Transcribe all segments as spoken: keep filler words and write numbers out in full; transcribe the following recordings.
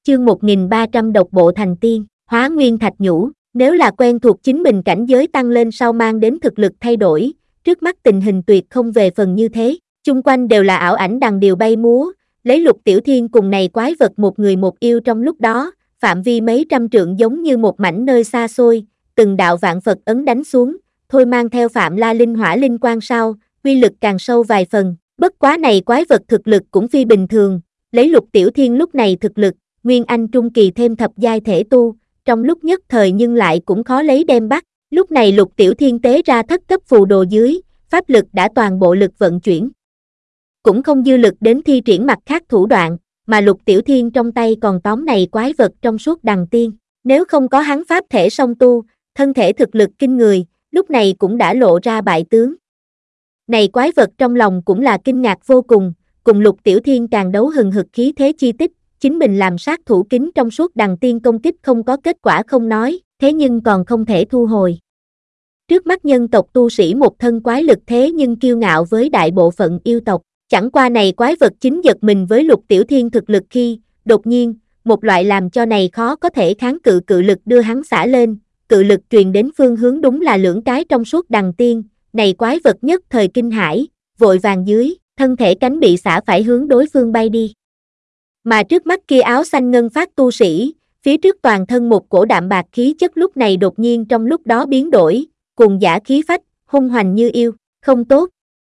Chương một nghìn ba trăm độc bộ thành tiên, hóa nguyên thạch nhũ, nếu là quen thuộc chính mình cảnh giới tăng lên sau mang đến thực lực thay đổi, trước mắt tình hình tuyệt không về phần như thế, chung quanh đều là ảo ảnh đằng điều bay múa, lấy Lục Tiểu Thiên cùng này quái vật một người một yêu trong lúc đó, phạm vi mấy trăm trượng giống như một mảnh nơi xa xôi, từng đạo vạn Phật ấn đánh xuống, thôi mang theo Phạm La Linh Hỏa Linh Quang sau, uy lực càng sâu vài phần, bất quá này quái vật thực lực cũng phi bình thường, lấy Lục Tiểu Thiên lúc này thực lực, Nguyên Anh Trung Kỳ thêm thập giai thể tu, trong lúc nhất thời nhưng lại cũng khó lấy đem bắt, lúc này Lục Tiểu Thiên tế ra thất cấp phù đồ dưới, pháp lực đã toàn bộ lực vận chuyển. Cũng không dư lực đến thi triển mặt khác thủ đoạn, mà Lục Tiểu Thiên trong tay còn tóm này quái vật trong suốt đằng tiên, nếu không có hắn pháp thể song tu, thân thể thực lực kinh người, lúc này cũng đã lộ ra bại tướng. Này quái vật trong lòng cũng là kinh ngạc vô cùng, cùng Lục Tiểu Thiên càng đấu hừng hực khí thế chi tích, chính mình làm sát thủ kính trong suốt đằng tiên công kích không có kết quả không nói, thế nhưng còn không thể thu hồi. Trước mắt nhân tộc tu sĩ một thân quái lực thế nhưng kiêu ngạo với đại bộ phận yêu tộc, chẳng qua này quái vật chính giật mình với Lục Tiểu Thiên thực lực khi, đột nhiên, một loại làm cho này khó có thể kháng cự cự lực đưa hắn xả lên, cự lực truyền đến phương hướng đúng là lưỡng cái trong suốt đằng tiên, này quái vật nhất thời kinh hãi, vội vàng dưới, thân thể cánh bị xả phải hướng đối phương bay đi. Mà trước mắt kia áo xanh ngân phát tu sĩ, phía trước toàn thân một cổ đạm bạc khí chất lúc này đột nhiên trong lúc đó biến đổi, cùng giả khí phách, hung hoành như yêu, không tốt.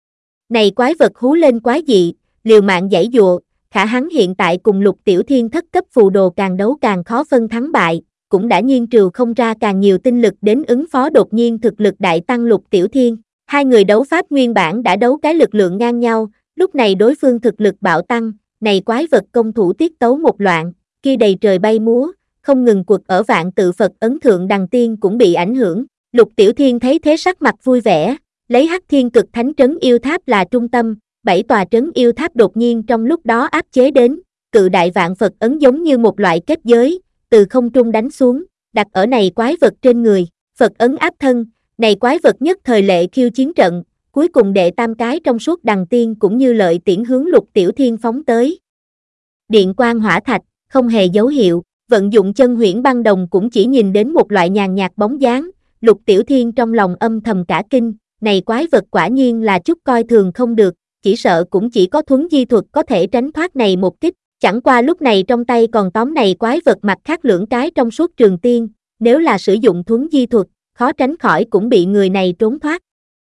Này quái vật hú lên quái dị, liều mạng giãy dụa, khả hắn hiện tại cùng Lục Tiểu Thiên thất cấp phù đồ càng đấu càng khó phân thắng bại, cũng đã nhiên trừ không ra càng nhiều tinh lực đến ứng phó đột nhiên thực lực đại tăng Lục Tiểu Thiên. Hai người đấu pháp nguyên bản đã đấu cái lực lượng ngang nhau, lúc này đối phương thực lực bạo tăng, này quái vật công thủ tiết tấu một loạn, kia đầy trời bay múa, không ngừng quật ở vạn tự Phật ấn thượng đằng tiên cũng bị ảnh hưởng. Lục Tiểu Thiên thấy thế sắc mặt vui vẻ, lấy Hắc Thiên Cực Thánh Trấn Yêu Tháp là trung tâm, bảy tòa trấn yêu tháp đột nhiên trong lúc đó áp chế đến, cự đại vạn Phật ấn giống như một loại kết giới, từ không trung đánh xuống, đặt ở này quái vật trên người, Phật ấn áp thân, này quái vật nhất thời lệ khiêu chiến trận, cuối cùng đệ tam cái trong suốt đằng tiên cũng như lợi tiễn hướng Lục Tiểu Thiên phóng tới. Điện quang hỏa thạch, không hề dấu hiệu, vận dụng chân huyễn băng đồng cũng chỉ nhìn đến một loại nhàn nhạt bóng dáng, Lục Tiểu Thiên trong lòng âm thầm cả kinh, này quái vật quả nhiên là chút coi thường không được, chỉ sợ cũng chỉ có thuấn di thuật có thể tránh thoát này một kích, chẳng qua lúc này trong tay còn tóm này quái vật mặt khác lưỡng cái trong suốt trường tiên, nếu là sử dụng thuấn di thuật, khó tránh khỏi cũng bị người này trốn thoát.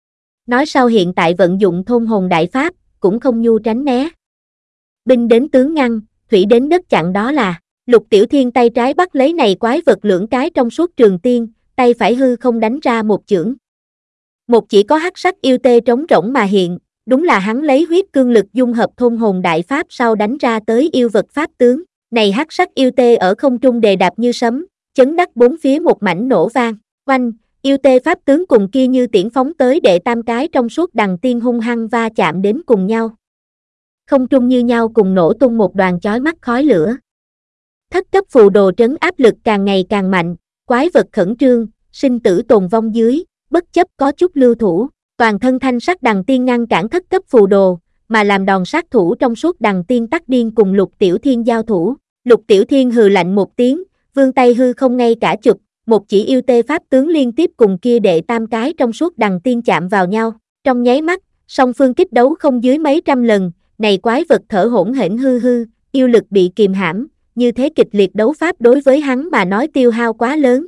Nói sau hiện tại vận dụng thôn hồn đại pháp, cũng không nhu tránh né. Binh đến tướng ngăn, thủy đến đất chặn đó là, Lục Tiểu Thiên tay trái bắt lấy này quái vật lưỡng cái trong suốt trường tiên, tay phải hư không đánh ra một chưởng. Một chỉ có hắc sắc yêu tê trống rỗng mà hiện, đúng là hắn lấy huyết cương lực dung hợp thôn hồn đại pháp sau đánh ra tới yêu vật pháp tướng, này hắc sắc yêu tê ở không trung đề đạp như sấm, chấn đắc bốn phía một mảnh nổ vang, oanh, yêu tê pháp tướng cùng kia như tiễn phóng tới đệ tam cái trong suốt đằng tiên hung hăng va chạm đến cùng nhau. Không trung như nhau cùng nổ tung một đoàn chói mắt khói lửa. Thất cấp phù đồ trấn áp lực càng ngày càng mạnh, quái vật khẩn trương, sinh tử tồn vong dưới, bất chấp có chút lưu thủ, toàn thân thanh sắc đằng tiên ngăn cản thất cấp phù đồ, mà làm đòn sát thủ trong suốt đằng tiên tắc điên cùng Lục Tiểu Thiên giao thủ. Lục Tiểu Thiên hừ lạnh một tiếng, vươn tay hư không ngay cả chụp, một chỉ yêu tê pháp tướng liên tiếp cùng kia đệ tam cái trong suốt đằng tiên chạm vào nhau, trong nháy mắt, song phương kích đấu không dưới mấy trăm lần, này quái vật thở hổn hển hư hư, yêu lực bị kìm hãm, như thế kịch liệt đấu pháp đối với hắn mà nói tiêu hao quá lớn.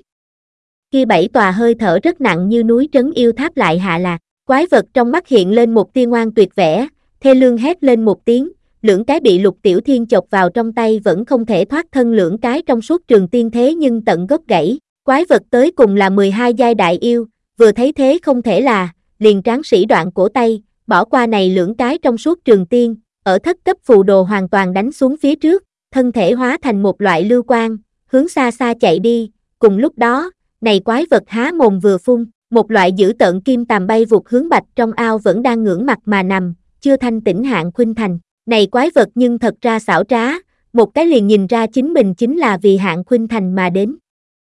Kia bảy tòa hơi thở rất nặng như núi trấn yêu tháp lại hạ lạc, quái vật trong mắt hiện lên một tia ngoan tuyệt vẻ, thê lương hét lên một tiếng, lưỡng cái bị Lục Tiểu Thiên chộp vào trong tay vẫn không thể thoát thân lưỡng cái trong suốt trường tiên thế nhưng tận gốc gãy, quái vật tới cùng là mười hai giai đại yêu, vừa thấy thế không thể là, liền tráng sĩ đoạn cổ tay, bỏ qua này lưỡng cái trong suốt trường tiên, ở thất cấp phù đồ hoàn toàn đánh xuống phía trước, thân thể hóa thành một loại lưu quang, hướng xa xa chạy đi, cùng lúc đó, này quái vật há mồm vừa phun, một loại dữ tợn kim tàm bay vụt hướng bạch trong ao vẫn đang ngưỡng mặt mà nằm, chưa thanh tỉnh Hạng Khuynh Thành, này quái vật nhưng thật ra xảo trá, một cái liền nhìn ra chính mình chính là vì Hạng Khuynh Thành mà đến.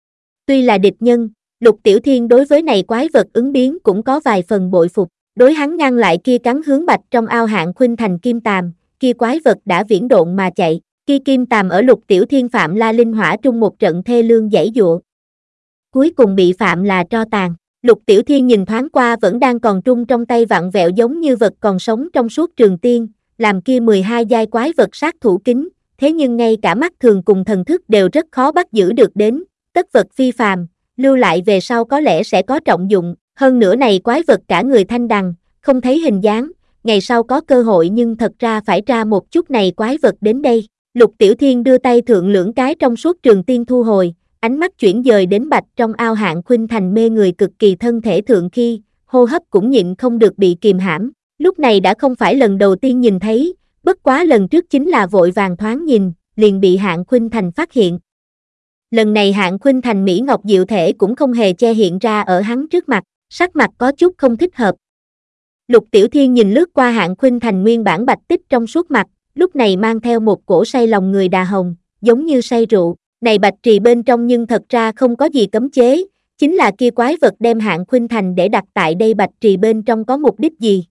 Tuy là địch nhân, Lục Tiểu Thiên đối với này quái vật ứng biến cũng có vài phần bội phục, đối hắn ngăn lại kia cắn hướng bạch trong ao Hạng Khuynh Thành kim tàm, kia quái vật đã viễn độn mà chạy, Khi Kim Tàm ở Lục Tiểu Thiên Phạm La Linh Hỏa Trung một trận thê lương giãy giụa, cuối cùng bị Phạm là tro tàn. Lục Tiểu Thiên nhìn thoáng qua vẫn đang còn trung trong tay vặn vẹo giống như vật còn sống trong suốt trường tiên, làm kia mười hai giai quái vật sát thủ kính, thế nhưng ngay cả mắt thường cùng thần thức đều rất khó bắt giữ được đến, tất vật phi phàm, lưu lại về sau có lẽ sẽ có trọng dụng, hơn nữa này quái vật cả người thanh đằng, không thấy hình dáng, ngày sau có cơ hội nhưng thật ra phải tra một chút này quái vật đến đây. Lục Tiểu Thiên đưa tay thượng lưỡng cái trong suốt trường tiên thu hồi, ánh mắt chuyển dời đến bạch trong ao Hạng Khuynh Thành mê người cực kỳ thân thể thượng khi, hô hấp cũng nhịn không được bị kìm hãm, lúc này đã không phải lần đầu tiên nhìn thấy, bất quá lần trước chính là vội vàng thoáng nhìn, liền bị Hạng Khuynh Thành phát hiện. Lần này Hạng Khuynh Thành Mỹ Ngọc diệu thể cũng không hề che hiện ra ở hắn trước mặt, sắc mặt có chút không thích hợp. Lục Tiểu Thiên nhìn lướt qua Hạng Khuynh Thành nguyên bản bạch tích trong suốt mặt, lúc này mang theo một cổ say lòng người đà hồng, giống như say rượu, này bạch trì bên trong nhưng thật ra không có gì cấm chế, chính là kia quái vật đem Hạng Khuynh Thành để đặt tại đây bạch trì bên trong có mục đích gì.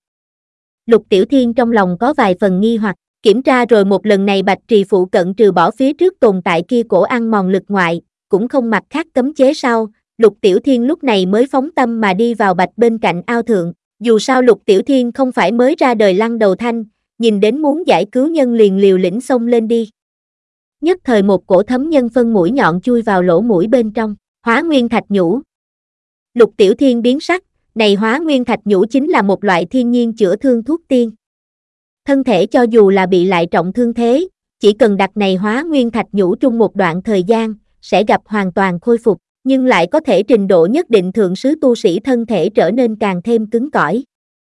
Lục Tiểu Thiên trong lòng có vài phần nghi hoặc, kiểm tra rồi một lần này bạch trì phụ cận trừ bỏ phía trước tồn tại kia cổ ăn mòn lực ngoại, cũng không mặt khác cấm chế sau, Lục Tiểu Thiên lúc này mới phóng tâm mà đi vào bạch bên cạnh ao thượng, dù sao Lục Tiểu Thiên không phải mới ra đời lăng đầu thanh, nhìn đến muốn giải cứu nhân liền liều lĩnh xông lên đi. Nhất thời một cổ thấm nhân phân mũi nhọn chui vào lỗ mũi bên trong, Hóa Nguyên Thạch Nhũ. Lục Tiểu Thiên biến sắc, này Hóa Nguyên Thạch Nhũ chính là một loại thiên nhiên chữa thương thuốc tiên. Thân thể cho dù là bị lại trọng thương thế, chỉ cần đặt này Hóa Nguyên Thạch Nhũ trong một đoạn thời gian, sẽ gặp hoàn toàn khôi phục, nhưng lại có thể trình độ nhất định thượng sứ tu sĩ thân thể trở nên càng thêm cứng cỏi.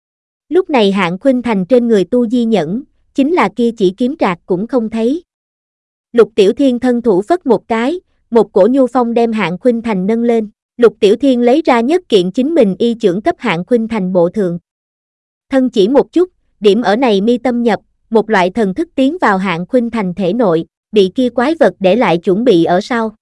Lúc này Hạng Khuynh Thành trên người tu di nhẫn, chính là kia chỉ kiếm trạc cũng không thấy. Lục Tiểu Thiên thân thủ phất một cái, một cổ nhu phong đem Hạng Khuynh Thành nâng lên, Lục Tiểu Thiên lấy ra nhất kiện chính mình y chưởng cấp Hạng Khuynh Thành bộ thượng. Thân chỉ một chút, điểm ở này mi tâm nhập, một loại thần thức tiến vào Hạng Khuynh Thành thể nội, bị kia quái vật để lại chuẩn bị ở sau.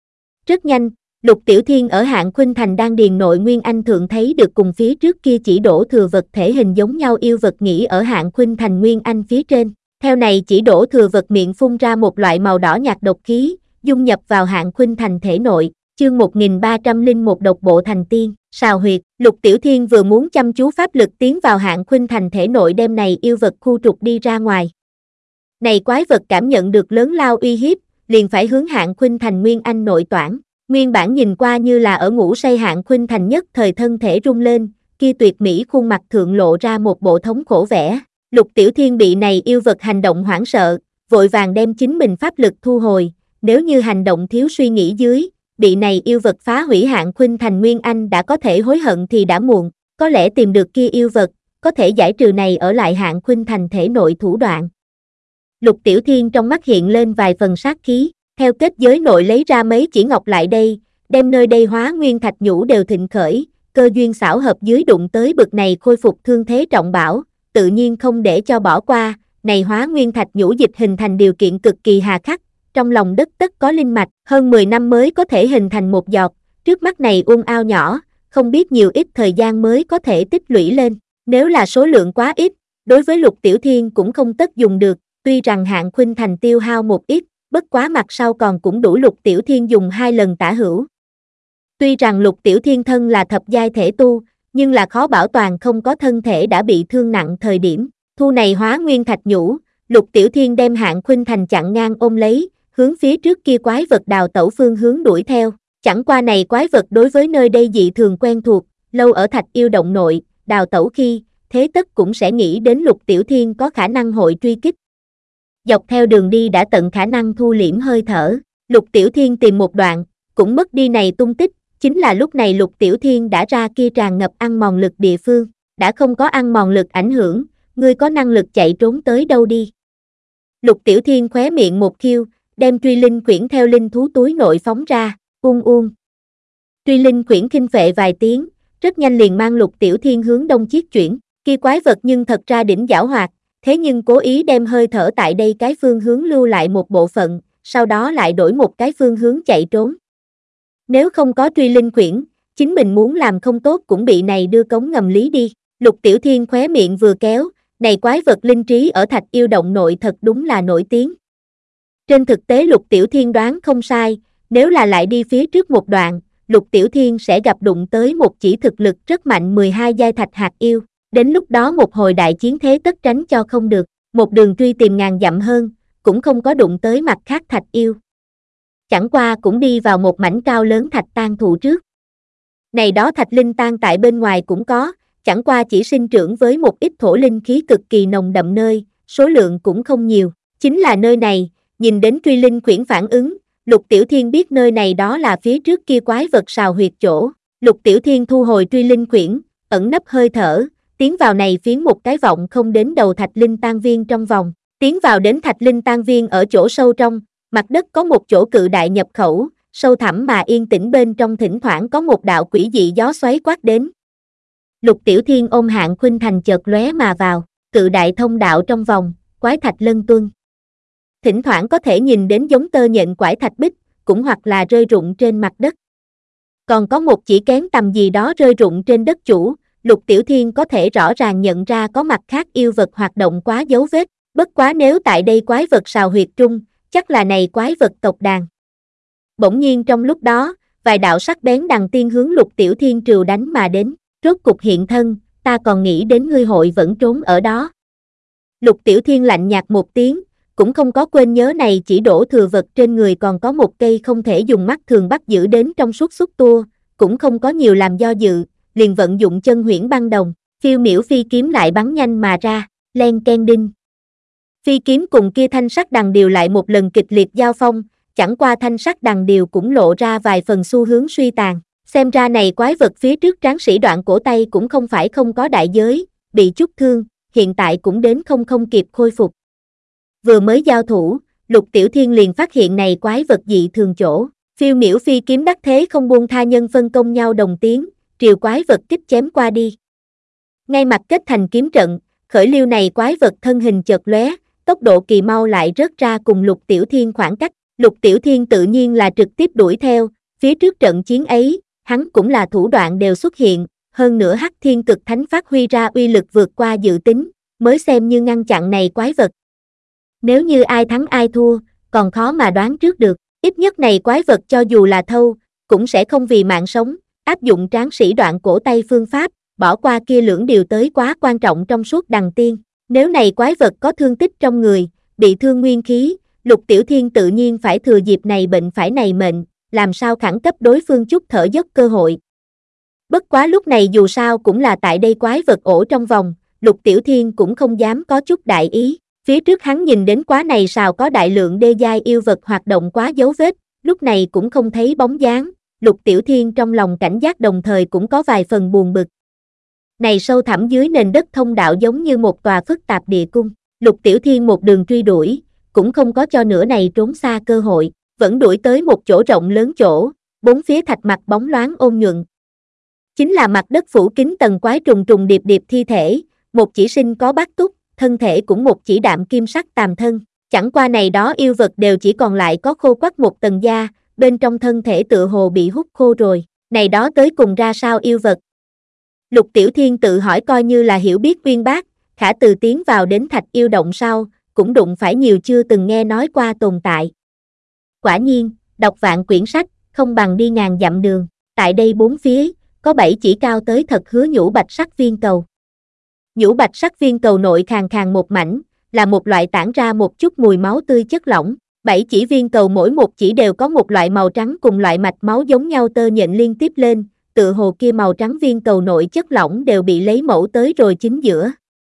Rất nhanh, Lục Tiểu Thiên ở Hạng Khuynh Thành đang điền nội Nguyên Anh thượng thấy được cùng phía trước kia chỉ đổ thừa vật thể hình giống nhau yêu vật nghỉ ở Hạng Khuynh Thành Nguyên Anh phía trên. Theo này chỉ đổ thừa vật miệng phun ra một loại màu đỏ nhạt độc khí, dung nhập vào Hạng Khuynh Thành thể nội, chương một nghìn ba trăm lẻ một độc bộ thành tiên, sào huyệt. Lục Tiểu Thiên vừa muốn chăm chú pháp lực tiến vào Hạng Khuynh Thành thể nội đem này yêu vật khu trục đi ra ngoài. Này quái vật cảm nhận được lớn lao uy hiếp, liền phải hướng Hạng Khuynh Thành Nguyên Anh nội toản. Nguyên bản nhìn qua như là ở ngủ say Hạng Khuynh Thành nhất thời thân thể rung lên, kia tuyệt mỹ khuôn mặt thượng lộ ra một bộ thống khổ vẻ. Lục Tiểu Thiên bị này yêu vật hành động hoảng sợ, vội vàng đem chính mình pháp lực thu hồi, nếu như hành động thiếu suy nghĩ dưới, bị này yêu vật phá hủy Hạng Khuynh Thành Nguyên Anh đã có thể hối hận thì đã muộn, có lẽ tìm được kia yêu vật, có thể giải trừ này ở lại Hạng Khuynh Thành thể nội thủ đoạn. Lục Tiểu Thiên trong mắt hiện lên vài phần sát khí, theo kết giới nội lấy ra mấy chỉ ngọc lại đây, đem nơi đây Hóa Nguyên Thạch Nhũ đều thịnh khởi, cơ duyên xảo hợp dưới đụng tới bực này khôi phục thương thế trọng bảo, tự nhiên không để cho bỏ qua, này Hóa Nguyên Thạch Nhũ dịch hình thành điều kiện cực kỳ hà khắc, trong lòng đất tất có linh mạch, hơn mười năm mới có thể hình thành một giọt, trước mắt này uông ao nhỏ, không biết nhiều ít thời gian mới có thể tích lũy lên, nếu là số lượng quá ít, đối với Lục Tiểu Thiên cũng không tất dùng được, tuy rằng Hạng Khuynh Thành tiêu hao một ít, bất quá mặt sau còn cũng đủ Lục Tiểu Thiên dùng hai lần tả hữu. Tuy rằng Lục Tiểu Thiên thân là thập giai thể tu, nhưng là khó bảo toàn không có thân thể đã bị thương nặng thời điểm. Thu này Hóa Nguyên Thạch Nhũ, Lục Tiểu Thiên đem Hạng Khuynh Thành chặn ngang ôm lấy, hướng phía trước kia quái vật đào tẩu phương hướng đuổi theo. Chẳng qua này quái vật đối với nơi đây dị thường quen thuộc, lâu ở Thạch Yêu Động nội, đào tẩu khi, thế tất cũng sẽ nghĩ đến Lục Tiểu Thiên có khả năng hội truy kích. Dọc theo đường đi đã tận khả năng thu liễm hơi thở, Lục Tiểu Thiên tìm một đoạn, cũng mất đi này tung tích, chính là lúc này Lục Tiểu Thiên đã ra kia tràn ngập ăn mòn lực địa phương, đã không có ăn mòn lực ảnh hưởng, ngươi có năng lực chạy trốn tới đâu đi. Lục Tiểu Thiên khóe miệng một khiêu, đem truy linh quyển theo linh thú túi nội phóng ra, uông uông. Truy linh quyển khinh phệ vài tiếng, rất nhanh liền mang Lục Tiểu Thiên hướng đông chiết chuyển, kia quái vật nhưng thật ra đỉnh giảo hoạt, thế nhưng cố ý đem hơi thở tại đây cái phương hướng lưu lại một bộ phận, sau đó lại đổi một cái phương hướng chạy trốn. Nếu không có truy linh quyển, chính mình muốn làm không tốt cũng bị này đưa cống ngầm lý đi. Lục Tiểu Thiên khóe miệng vừa kéo, này quái vật linh trí ở Thạch Yêu Động nội thật đúng là nổi tiếng. Trên thực tế Lục Tiểu Thiên đoán không sai, nếu là lại đi phía trước một đoạn, Lục Tiểu Thiên sẽ gặp đụng tới một chỉ thực lực rất mạnh mười hai giai thạch hạt yêu, đến lúc đó một hồi đại chiến thế tất tránh cho không được, một đường truy tìm ngàn dặm hơn, cũng không có đụng tới mặt khác thạch yêu. Chẳng qua cũng đi vào một mảnh cao lớn thạch tang thụ trước. Này đó thạch linh tang tại bên ngoài cũng có, chẳng qua chỉ sinh trưởng với một ít thổ linh khí cực kỳ nồng đậm nơi, số lượng cũng không nhiều, chính là nơi này, nhìn đến truy linh quyển phản ứng, Lục Tiểu Thiên biết nơi này đó là phía trước kia quái vật sào huyệt chỗ, Lục Tiểu Thiên thu hồi truy linh quyển, ẩn nấp hơi thở, tiến vào này phiến một cái vọng không đến đầu thạch linh tang viên trong vòng, tiến vào đến thạch linh tang viên ở chỗ sâu trong, mặt đất có một chỗ cự đại nhập khẩu, sâu thẳm mà yên tĩnh bên trong thỉnh thoảng có một đạo quỷ dị gió xoáy quát đến. Lục Tiểu Thiên ôm Hạng Khuynh Thành chợt lóe mà vào, cự đại thông đạo trong vòng, quái thạch lân tuân. Thỉnh thoảng có thể nhìn đến giống tơ nhện quải thạch bích, cũng hoặc là rơi rụng trên mặt đất. Còn có một chỉ kén tầm gì đó rơi rụng trên đất chủ, Lục Tiểu Thiên có thể rõ ràng nhận ra có mặt khác yêu vật hoạt động quá dấu vết, bất quá nếu tại đây quái vật sào huyệt trung, chắc là này quái vật tộc đàn. Bỗng nhiên trong lúc đó, vài đạo sắc bén đằng tiên hướng Lục Tiểu Thiên trừu đánh mà đến, rốt cục hiện thân, ta còn nghĩ đến ngươi hội vẫn trốn ở đó. Lục Tiểu Thiên lạnh nhạt một tiếng, cũng không có quên nhớ này chỉ đổ thừa vật trên người còn có một cây không thể dùng mắt thường bắt giữ đến trong suốt xúc tua, cũng không có nhiều làm do dự, liền vận dụng chân huyễn băng đồng, phiêu miểu phi kiếm lại bắn nhanh mà ra, len ken đinh. Phi kiếm cùng kia thanh sắc đằng điều lại một lần kịch liệt giao phong, chẳng qua thanh sắc đằng điều cũng lộ ra vài phần xu hướng suy tàn, xem ra này quái vật phía trước tráng sĩ đoạn cổ tay cũng không phải không có đại giới, bị chút thương, hiện tại cũng đến không không kịp khôi phục. Vừa mới giao thủ, Lục Tiểu Thiên liền phát hiện này quái vật dị thường chỗ, phiêu miểu phi kiếm đắc thế không buông tha nhân phân công nhau đồng tiến, triều quái vật kích chém qua đi. Ngay mặt kết thành kiếm trận, khởi liêu này quái vật thân hình chợt lóe, tốc độ kỳ mau lại rớt ra cùng Lục Tiểu Thiên khoảng cách, Lục Tiểu Thiên tự nhiên là trực tiếp đuổi theo, phía trước trận chiến ấy, hắn cũng là thủ đoạn đều xuất hiện, hơn nữa Hắc Thiên Cực Thánh phát huy ra uy lực vượt qua dự tính, mới xem như ngăn chặn này quái vật. Nếu như ai thắng ai thua, còn khó mà đoán trước được, ít nhất này quái vật cho dù là thâu, cũng sẽ không vì mạng sống, áp dụng tráng sĩ đoạn cổ tay phương pháp, bỏ qua kia lưỡng điều tới quá quan trọng trong suốt đằng tiên. Nếu này quái vật có thương tích trong người, bị thương nguyên khí, Lục Tiểu Thiên tự nhiên phải thừa dịp này bệnh phải này mệnh, làm sao khẳng cấp đối phương chút thở dốc cơ hội. Bất quá lúc này dù sao cũng là tại đây quái vật ổ trong vòng, Lục Tiểu Thiên cũng không dám có chút đại ý. Phía trước hắn nhìn đến quá này sao có đại lượng đê giai yêu vật hoạt động quá dấu vết, lúc này cũng không thấy bóng dáng, Lục Tiểu Thiên trong lòng cảnh giác đồng thời cũng có vài phần buồn bực. Này sâu thẳm dưới nền đất thông đạo giống như một tòa phức tạp địa cung, Lục Tiểu Thiên một đường truy đuổi, cũng không có cho nửa này trốn xa cơ hội, vẫn đuổi tới một chỗ rộng lớn chỗ, bốn phía thạch mặt bóng loáng ôn nhuận. Chính là mặt đất phủ kín tầng quái trùng trùng điệp điệp thi thể, một chỉ sinh có bát túc, thân thể cũng một chỉ đạm kim sắc tàm thân, chẳng qua này đó yêu vật đều chỉ còn lại có khô quắt một tầng da, bên trong thân thể tựa hồ bị hút khô rồi, này đó tới cùng ra sao yêu vật. Lục Tiểu Thiên tự hỏi coi như là hiểu biết uyên bác, khả từ tiến vào đến thạch yêu động sau, cũng đụng phải nhiều chưa từng nghe nói qua tồn tại. Quả nhiên, đọc vạn quyển sách, không bằng đi ngàn dặm đường, tại đây bốn phía, có bảy chỉ cao tới thật hứa nhũ bạch sắc viên cầu. Nhũ bạch sắc viên cầu nội khàn khàn một mảnh, là một loại tản ra một chút mùi máu tươi chất lỏng. Bảy chỉ viên cầu mỗi một chỉ đều có một loại màu trắng cùng loại mạch máu giống nhau tơ nhện liên tiếp lên, tựa hồ kia màu trắng viên cầu nội chất lỏng đều bị lấy mẫu tới rồi chính giữa.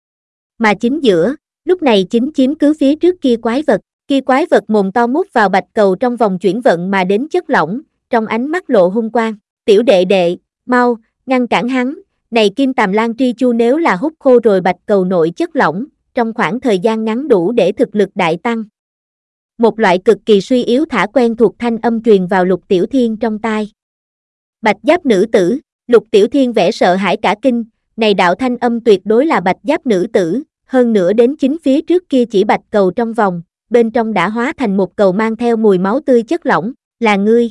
Mà chính giữa, lúc này chính chiếm cứ phía trước kia quái vật, kia quái vật mồm to mút vào bạch cầu trong vòng chuyển vận mà đến chất lỏng, trong ánh mắt lộ hung quang. Tiểu đệ đệ, mau, ngăn cản hắn, này kim tàm lan tri chu nếu là hút khô rồi bạch cầu nội chất lỏng, trong khoảng thời gian ngắn đủ để thực lực đại tăng. Một loại cực kỳ suy yếu thả quen thuộc thanh âm truyền vào Lục Tiểu Thiên trong tai. Bạch giáp nữ tử, Lục Tiểu Thiên vẻ sợ hãi cả kinh, này đạo thanh âm tuyệt đối là bạch giáp nữ tử, hơn nữa đến chính phía trước kia chỉ bạch cầu trong vòng, bên trong đã hóa thành một cầu mang theo mùi máu tươi chất lỏng, là ngươi.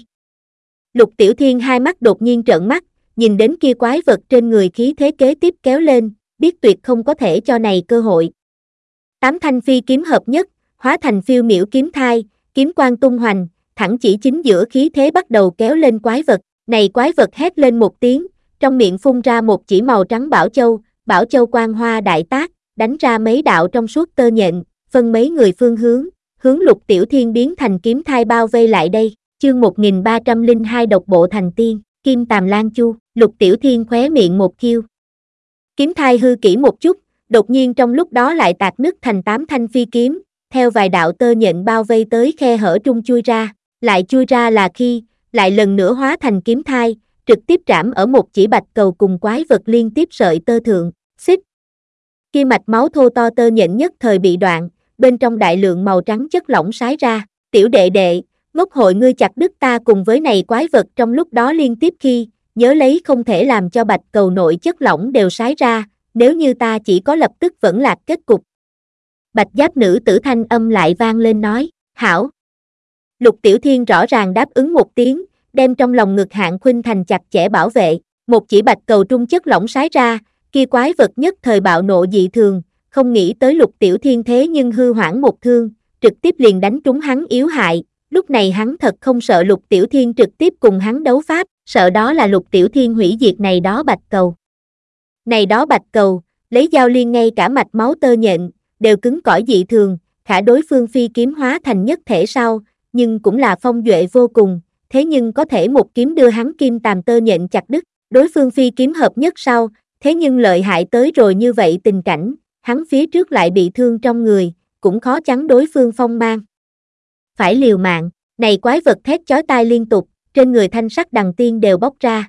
Lục Tiểu Thiên hai mắt đột nhiên trợn mắt, nhìn đến kia quái vật trên người khí thế kế tiếp kéo lên, biết tuyệt không có thể cho này cơ hội. Tám thanh phi kiếm hợp nhất, hóa thành phiêu miểu kiếm thai, kiếm quang tung hoành, thẳng chỉ chính giữa khí thế bắt đầu kéo lên quái vật, này quái vật hét lên một tiếng, trong miệng phun ra một chỉ màu trắng bảo châu, bảo châu quang hoa đại tác, đánh ra mấy đạo trong suốt tơ nhện, phân mấy người phương hướng, hướng Lục Tiểu Thiên biến thành kiếm thai bao vây lại đây, chương một nghìn ba trăm lẻ hai độc bộ thành tiên, Kim Tàm Lan Chu, Lục Tiểu Thiên khóe miệng một khiêu. Kiếm thai hư kỹ một chút, đột nhiên trong lúc đó lại tạc nứt thành tám thanh phi kiếm, theo vài đạo tơ nhện bao vây tới khe hở trung chui ra, lại chui ra là khi, lại lần nữa hóa thành kiếm thai, trực tiếp trảm ở một chỉ bạch cầu cùng quái vật liên tiếp sợi tơ thượng, xích. Kia mạch máu thô to tơ nhện nhất thời bị đoạn, bên trong đại lượng màu trắng chất lỏng sái ra, tiểu đệ đệ, ngốc hội ngươi chặt đứt ta cùng với này quái vật trong lúc đó liên tiếp khi, nhớ lấy không thể làm cho bạch cầu nội chất lỏng đều sái ra, nếu như ta chỉ có lập tức vẫn lạc kết cục. Bạch giáp nữ tử thanh âm lại vang lên nói, hảo. Lục Tiểu Thiên rõ ràng đáp ứng một tiếng, đem trong lòng ngực Hạng Khuynh Thành chặt chẽ bảo vệ, một chỉ bạch cầu trung chất lỏng sái ra, kia quái vật nhất thời bạo nộ dị thường, không nghĩ tới Lục Tiểu Thiên thế nhưng hư hoảng một thương, trực tiếp liền đánh trúng hắn yếu hại, lúc này hắn thật không sợ Lục Tiểu Thiên trực tiếp cùng hắn đấu pháp, sợ đó là Lục Tiểu Thiên hủy diệt này đó bạch cầu. Này đó bạch cầu, lấy dao liên ngay cả mạch máu tơ nhện, đều cứng cỏi dị thường, khả đối phương phi kiếm hóa thành nhất thể sau, nhưng cũng là phong duệ vô cùng, thế nhưng có thể một kiếm đưa hắn kim tàm tơ nhện chặt đứt, đối phương phi kiếm hợp nhất sau, thế nhưng lợi hại tới rồi như vậy tình cảnh, hắn phía trước lại bị thương trong người, cũng khó chắn đối phương phong mang. Phải liều mạng, này quái vật thét chói tai liên tục, trên người thanh sắc đằng tiên đều bóc ra.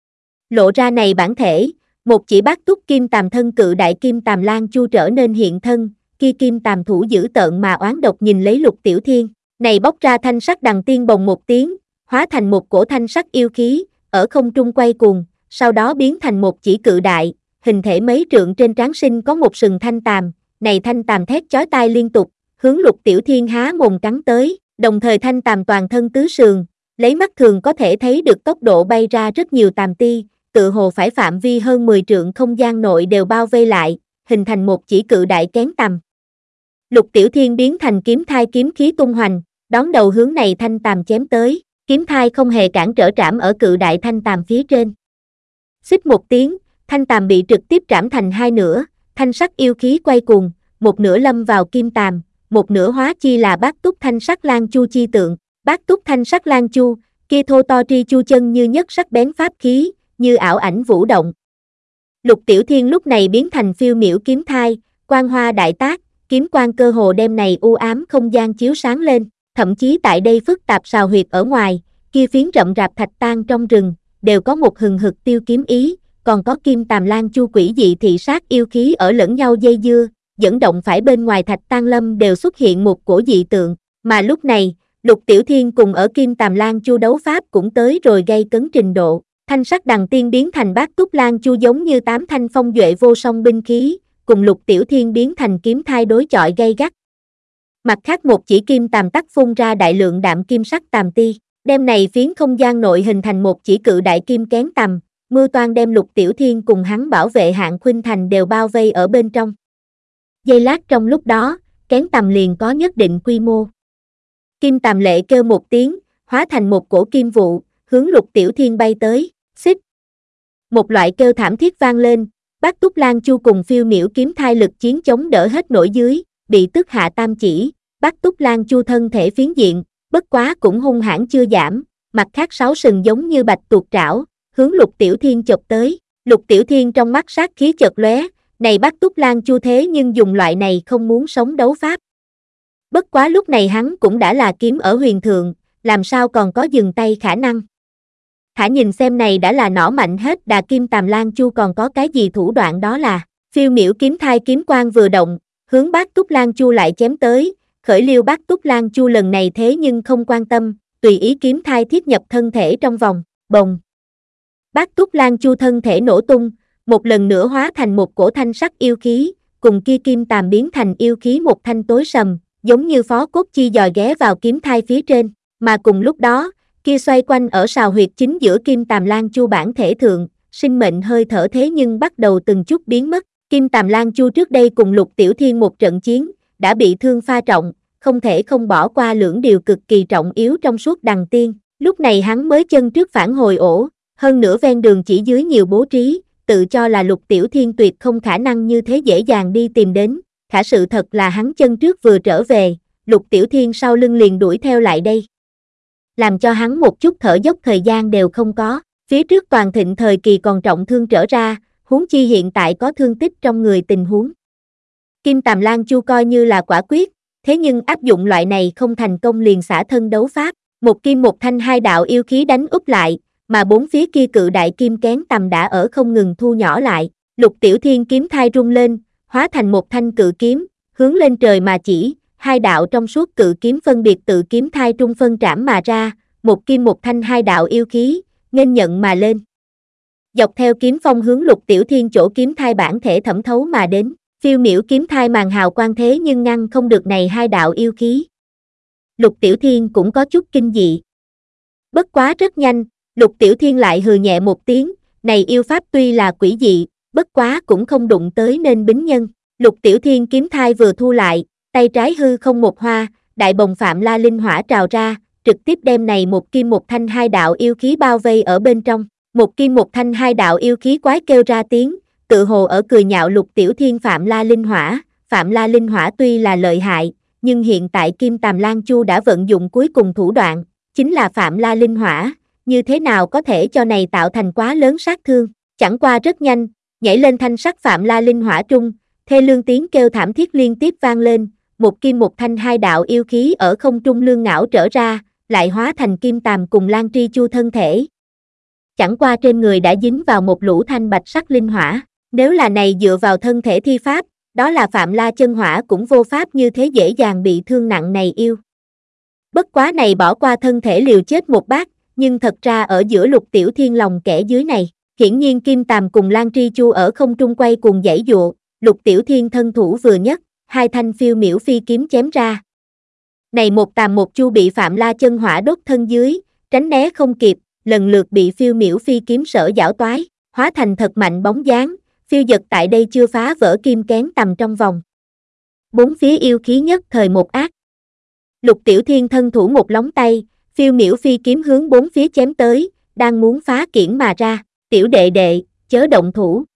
Lộ ra này bản thể, một chỉ bát túc kim tàm thân cự đại kim tàm lan chu trở nên hiện thân, kia kim tàm thủ dữ tợn mà oán độc nhìn lấy Lục Tiểu Thiên, này bóc ra thanh sắc đằng tiên bồng một tiếng, hóa thành một cổ thanh sắc yêu khí, ở không trung quay cuồng, sau đó biến thành một chỉ cự đại, hình thể mấy trượng trên trán sinh có một sừng thanh tàm, này thanh tàm thét chói tai liên tục, hướng Lục Tiểu Thiên há mồm cắn tới, đồng thời thanh tàm toàn thân tứ sườn, lấy mắt thường có thể thấy được tốc độ bay ra rất nhiều tàm ti, tự hồ phải phạm vi hơn mười trượng không gian nội đều bao vây lại, hình thành một chỉ cự đại kén tầm. Lục Tiểu Thiên biến thành kiếm thai kiếm khí tung hoành, đón đầu hướng này thanh tàm chém tới, kiếm thai không hề cản trở trảm ở cự đại thanh tàm phía trên. Xích một tiếng, thanh tàm bị trực tiếp trảm thành hai nửa, thanh sắc yêu khí quay cuồng, một nửa lâm vào kim tàm, một nửa hóa chi là bát túc thanh sắc lan chu chi tượng, bát túc thanh sắc lan chu, kia thô to tri chu chân như nhất sắc bén pháp khí, như ảo ảnh vũ động. Lục Tiểu Thiên lúc này biến thành phiêu miểu kiếm thai, quang hoa đại tác, kiếm quang cơ hồ đem này u ám không gian chiếu sáng lên, thậm chí tại đây phức tạp sào huyệt ở ngoài, kia phiến rậm rạp thạch tang trong rừng, đều có một hừng hực tiêu kiếm ý, còn có kim tàm lan chu quỷ dị thị sát yêu khí ở lẫn nhau dây dưa, dẫn động phải bên ngoài thạch tang lâm đều xuất hiện một cổ dị tượng, mà lúc này, Lục Tiểu Thiên cùng ở kim tàm lan chu đấu pháp cũng tới rồi gây cấn trình độ. Thanh sắc đằng tiên biến thành bát túc lan chu giống như tám thanh phong duệ vô song binh khí, cùng Lục Tiểu Thiên biến thành kiếm thai đối chọi gay gắt. Mặt khác một chỉ kim tàm tắc phun ra đại lượng đạm kim sắc tàm ti, đem này phiến không gian nội hình thành một chỉ cự đại kim kén tầm, mưa toan đem Lục Tiểu Thiên cùng hắn bảo vệ Hạng Khuynh Thành đều bao vây ở bên trong. Giây lát trong lúc đó, kén tầm liền có nhất định quy mô. Kim tàm lệ kêu một tiếng, hóa thành một cổ kim vụ, hướng Lục Tiểu Thiên bay tới. Xích. Một loại kêu thảm thiết vang lên, bát túc lan chu cùng phiêu miểu kiếm thai lực chiến chống đỡ hết nổi dưới, bị tức hạ tam chỉ, bát túc lan chu thân thể phiến diện, bất quá cũng hung hãn chưa giảm, mặt khác sáu sừng giống như bạch tuộc trảo, hướng Lục Tiểu Thiên chộp tới, Lục Tiểu Thiên trong mắt sát khí chợt lóe, này bát túc lan chu thế nhưng dùng loại này không muốn sống đấu pháp. Bất quá lúc này hắn cũng đã là kiếm ở huyền thượng, làm sao còn có dừng tay khả năng. Thả nhìn xem này đã là nỏ mạnh hết đà kim tàm lan chu còn có cái gì thủ đoạn đó là, phiêu miểu kiếm thai kiếm quang vừa động, hướng bát túc lan chu lại chém tới, khởi liêu bát túc lan chu lần này thế nhưng không quan tâm, tùy ý kiếm thai thiết nhập thân thể trong vòng, bồng. Bát túc lan chu thân thể nổ tung, một lần nữa hóa thành một cổ thanh sắc yêu khí, cùng kia kim tàm biến thành yêu khí một thanh tối sầm, giống như phó cốt chi dòi ghé vào kiếm thai phía trên, mà cùng lúc đó, kia xoay quanh ở sào huyệt chính giữa kim tàm lan chu bản thể thượng, sinh mệnh hơi thở thế nhưng bắt đầu từng chút biến mất, kim tàm lan chu trước đây cùng Lục Tiểu Thiên một trận chiến, đã bị thương pha trọng, không thể không bỏ qua lưỡng điều cực kỳ trọng yếu trong suốt đằng tiên. Lúc này hắn mới chân trước phản hồi ổ, hơn nữa ven đường chỉ dưới nhiều bố trí, tự cho là Lục Tiểu Thiên tuyệt không khả năng như thế dễ dàng đi tìm đến, khả sự thật là hắn chân trước vừa trở về, Lục Tiểu Thiên sau lưng liền đuổi theo lại đây. Làm cho hắn một chút thở dốc thời gian đều không có, phía trước toàn thịnh thời kỳ còn trọng thương trở ra, huống chi hiện tại có thương tích trong người tình huống. Kim Tàm Lan Chu coi như là quả quyết, thế nhưng áp dụng loại này không thành công liền xả thân đấu pháp, một kim một thanh hai đạo yêu khí đánh úp lại, mà bốn phía kia cự đại kim kén tầm đã ở không ngừng thu nhỏ lại, Lục Tiểu Thiên kiếm thai rung lên, hóa thành một thanh cự kiếm, hướng lên trời mà chỉ, hai đạo trong suốt cự kiếm phân biệt tự kiếm thai trung phân trảm mà ra, một kim một thanh hai đạo yêu khí, nghênh nhận mà lên. Dọc theo kiếm phong hướng Lục Tiểu Thiên chỗ kiếm thai bản thể thẩm thấu mà đến, phiêu miểu kiếm thai màn hào quang thế nhưng ngăn không được này hai đạo yêu khí. Lục Tiểu Thiên cũng có chút kinh dị. Bất quá rất nhanh, Lục Tiểu Thiên lại hừ nhẹ một tiếng, này yêu pháp tuy là quỷ dị, bất quá cũng không đụng tới nên bính nhân. Lục Tiểu Thiên kiếm thai vừa thu lại, tay trái hư không một hoa, đại bồng phạm la linh hỏa trào ra, trực tiếp đem này một kim một thanh hai đạo yêu khí bao vây ở bên trong. Một kim một thanh hai đạo yêu khí quái kêu ra tiếng, tự hồ ở cười nhạo Lục Tiểu Thiên phạm la linh hỏa. Phạm la linh hỏa tuy là lợi hại, nhưng hiện tại Kim Tàm Lan Chu đã vận dụng cuối cùng thủ đoạn, chính là phạm la linh hỏa, như thế nào có thể cho này tạo thành quá lớn sát thương. Chẳng qua rất nhanh, nhảy lên thanh sắc phạm la linh hỏa trung, thê lương tiếng kêu thảm thiết liên tiếp vang lên, một kim một thanh hai đạo yêu khí ở không trung lương ngảo trở ra, lại hóa thành Kim Tàm cùng Lan Tri Chu thân thể. Chẳng qua trên người đã dính vào một lũ thanh bạch sắc linh hỏa, nếu là này dựa vào thân thể thi pháp, đó là phạm la chân hỏa cũng vô pháp như thế dễ dàng bị thương nặng này yêu. Bất quá này bỏ qua thân thể liều chết một bát, nhưng thật ra ở giữa Lục Tiểu Thiên lòng kẻ dưới này, hiển nhiên Kim Tàm cùng Lan Tri Chu ở không trung quay cuồng giãy dụa, Lục Tiểu Thiên thân thủ vừa nhất, hai thanh phiêu miểu phi kiếm chém ra. Này một Tàm một Chu bị phạm la chân hỏa đốt thân dưới, tránh né không kịp, lần lượt bị phiêu miểu phi kiếm sở giảo toái, hóa thành thật mạnh bóng dáng, phiêu dật tại đây chưa phá vỡ kim kén tầm trong vòng. Bốn phía yêu khí nhất thời một ác. Lục Tiểu Thiên thân thủ một lóng tay, phiêu miểu phi kiếm hướng bốn phía chém tới, đang muốn phá kiển mà ra, tiểu đệ đệ, chớ động thủ.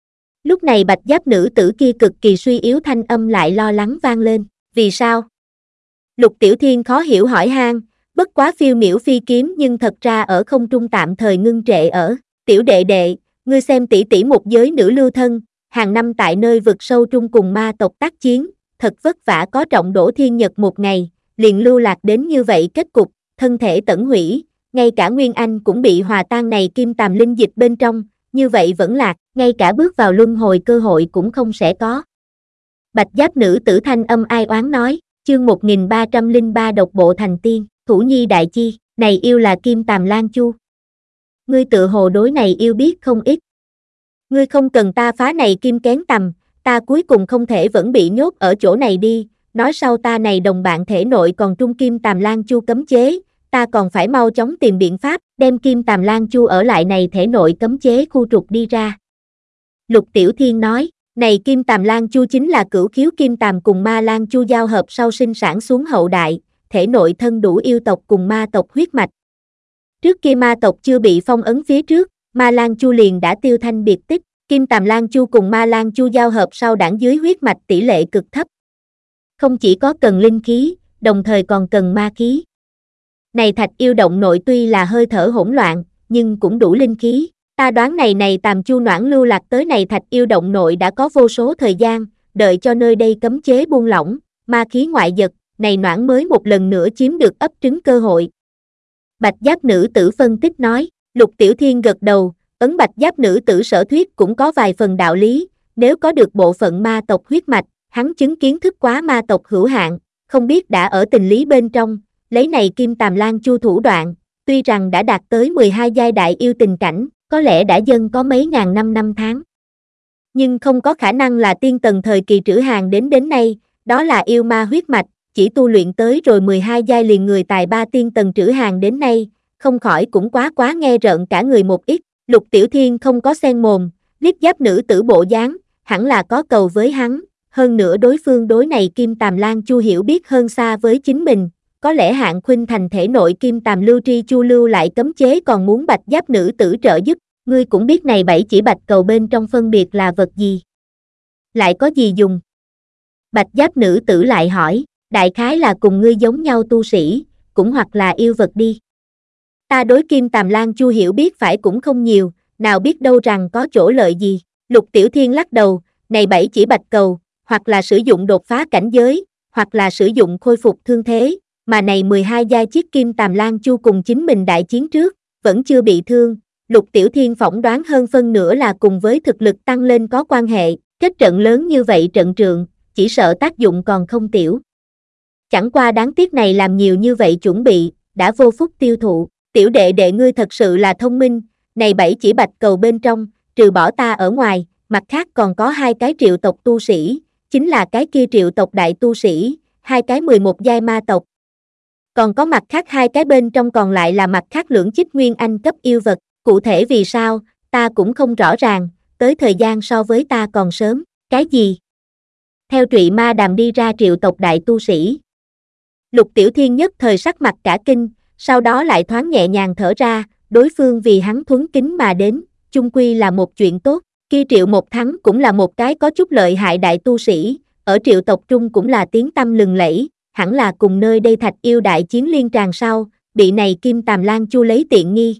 Lúc này bạch giáp nữ tử kia cực kỳ suy yếu thanh âm lại lo lắng vang lên, vì sao? Lục Tiểu Thiên khó hiểu hỏi han, bất quá phiêu miểu phi kiếm nhưng thật ra ở không trung tạm thời ngưng trệ ở, tiểu đệ đệ, ngươi xem tỷ tỷ một giới nữ lưu thân, hàng năm tại nơi vực sâu trung cùng ma tộc tác chiến, thật vất vả có trọng đổ thiên nhật một ngày, liền lưu lạc đến như vậy kết cục, thân thể tẩn hủy, ngay cả Nguyên Anh cũng bị hòa tan này kim tàm linh dịch bên trong, như vậy vẫn lạc, ngay cả bước vào luân hồi cơ hội cũng không sẽ có. Bạch giáp nữ tử thanh âm ai oán nói, chương một nghìn ba trăm lẻ ba độc bộ thành tiên, Thủ Nhi đại chi, này yêu là Kim Tàm Lan Chu. Ngươi tự hồ đối này yêu biết không ít. Ngươi không cần ta phá này kim kén tầm, ta cuối cùng không thể vẫn bị nhốt ở chỗ này đi, nói sau ta này đồng bạn thể nội còn trung Kim Tàm Lan Chu cấm chế, ta còn phải mau chóng tìm biện pháp, đem Kim Tàm Lan Chu ở lại này thể nội cấm chế khu trục đi ra. Lục Tiểu Thiên nói, này Kim Tàm Lan Chu chính là cửu khiếu Kim Tàm cùng Ma Lan Chu giao hợp sau sinh sản xuống hậu đại, thể nội thân đủ yêu tộc cùng ma tộc huyết mạch. Trước kia ma tộc chưa bị phong ấn phía trước, Ma Lan Chu liền đã tiêu thanh biệt tích, Kim Tàm Lan Chu cùng Ma Lan Chu giao hợp sau đảng dưới huyết mạch tỷ lệ cực thấp. Không chỉ có cần linh khí, đồng thời còn cần ma khí. Này thạch yêu động nội tuy là hơi thở hỗn loạn, nhưng cũng đủ linh khí. Ta đoán này này Tàm Chu Noãn lưu lạc tới này thạch yêu động nội đã có vô số thời gian, đợi cho nơi đây cấm chế buông lỏng, ma khí ngoại dật, này Noãn mới một lần nữa chiếm được ấp trứng cơ hội. Bạch giáp nữ tử phân tích nói, Lục Tiểu Thiên gật đầu, ấn bạch giáp nữ tử sở thuyết cũng có vài phần đạo lý, nếu có được bộ phận ma tộc huyết mạch, hắn chứng kiến thức quá ma tộc hữu hạn, không biết đã ở tình lý bên trong, lấy này Kim Tàm Lan Chu thủ đoạn, tuy rằng đã đạt tới mười hai giai đại yêu tình cảnh, có lẽ đã dâng có mấy ngàn năm năm tháng. Nhưng không có khả năng là tiên tần thời kỳ trữ hàng đến đến nay, đó là yêu ma huyết mạch, chỉ tu luyện tới rồi mười hai giai liền người tài ba tiên tần trữ hàng đến nay, không khỏi cũng quá quá nghe rợn cả người một ít. Lục Tiểu Thiên không có sen mồm, liếc giáp nữ tử bộ dáng, hẳn là có cầu với hắn, hơn nữa đối phương đối này Kim Tàm Lan Chu hiểu biết hơn xa với chính mình, có lẽ Hạng Khuynh Thành thể nội Kim Tàm Lưu Tri Chu lưu lại cấm chế còn muốn Bạch Giáp nữ tử trợ giúp, ngươi cũng biết này bảy chỉ bạch cầu bên trong phân biệt là vật gì. Lại có gì dùng? Bạch Giáp nữ tử lại hỏi, đại khái là cùng ngươi giống nhau tu sĩ, cũng hoặc là yêu vật đi. Ta đối Kim Tàm Lan Chu hiểu biết phải cũng không nhiều, nào biết đâu rằng có chỗ lợi gì. Lục Tiểu Thiên lắc đầu, này bảy chỉ bạch cầu, hoặc là sử dụng đột phá cảnh giới, hoặc là sử dụng khôi phục thương thế, mà này mười hai giai chiếc Kim Tàm Lan Chu cùng chính mình đại chiến trước, vẫn chưa bị thương. Lục Tiểu Thiên phỏng đoán hơn phân nửa là cùng với thực lực tăng lên có quan hệ, kết trận lớn như vậy trận trượng, chỉ sợ tác dụng còn không tiểu. Chẳng qua đáng tiếc này làm nhiều như vậy chuẩn bị, đã vô phúc tiêu thụ. Tiểu đệ đệ ngươi thật sự là thông minh, này bảy chỉ bạch cầu bên trong, trừ bỏ ta ở ngoài, mặt khác còn có hai cái triệu tộc tu sĩ, chính là cái kia triệu tộc đại tu sĩ, hai cái mười một giai ma tộc. Còn có mặt khác hai cái bên trong còn lại là mặt khác lưỡng chích nguyên anh cấp yêu vật, cụ thể vì sao, ta cũng không rõ ràng, tới thời gian so với ta còn sớm, cái gì? Theo Trụy Ma Đàm đi ra triệu tộc đại tu sĩ. Lục Tiểu Thiên nhất thời sắc mặt cả kinh, sau đó lại thoáng nhẹ nhàng thở ra, đối phương vì hắn thuấn kính mà đến, chung quy là một chuyện tốt, kia Triệu Một Thắng cũng là một cái có chút lợi hại đại tu sĩ, ở triệu tộc trung cũng là tiếng tăm lừng lẫy, hẳn là cùng nơi đây Thạch Yêu đại chiến liên tràn sau, bị này Kim Tàm Lan Chu lấy tiện nghi.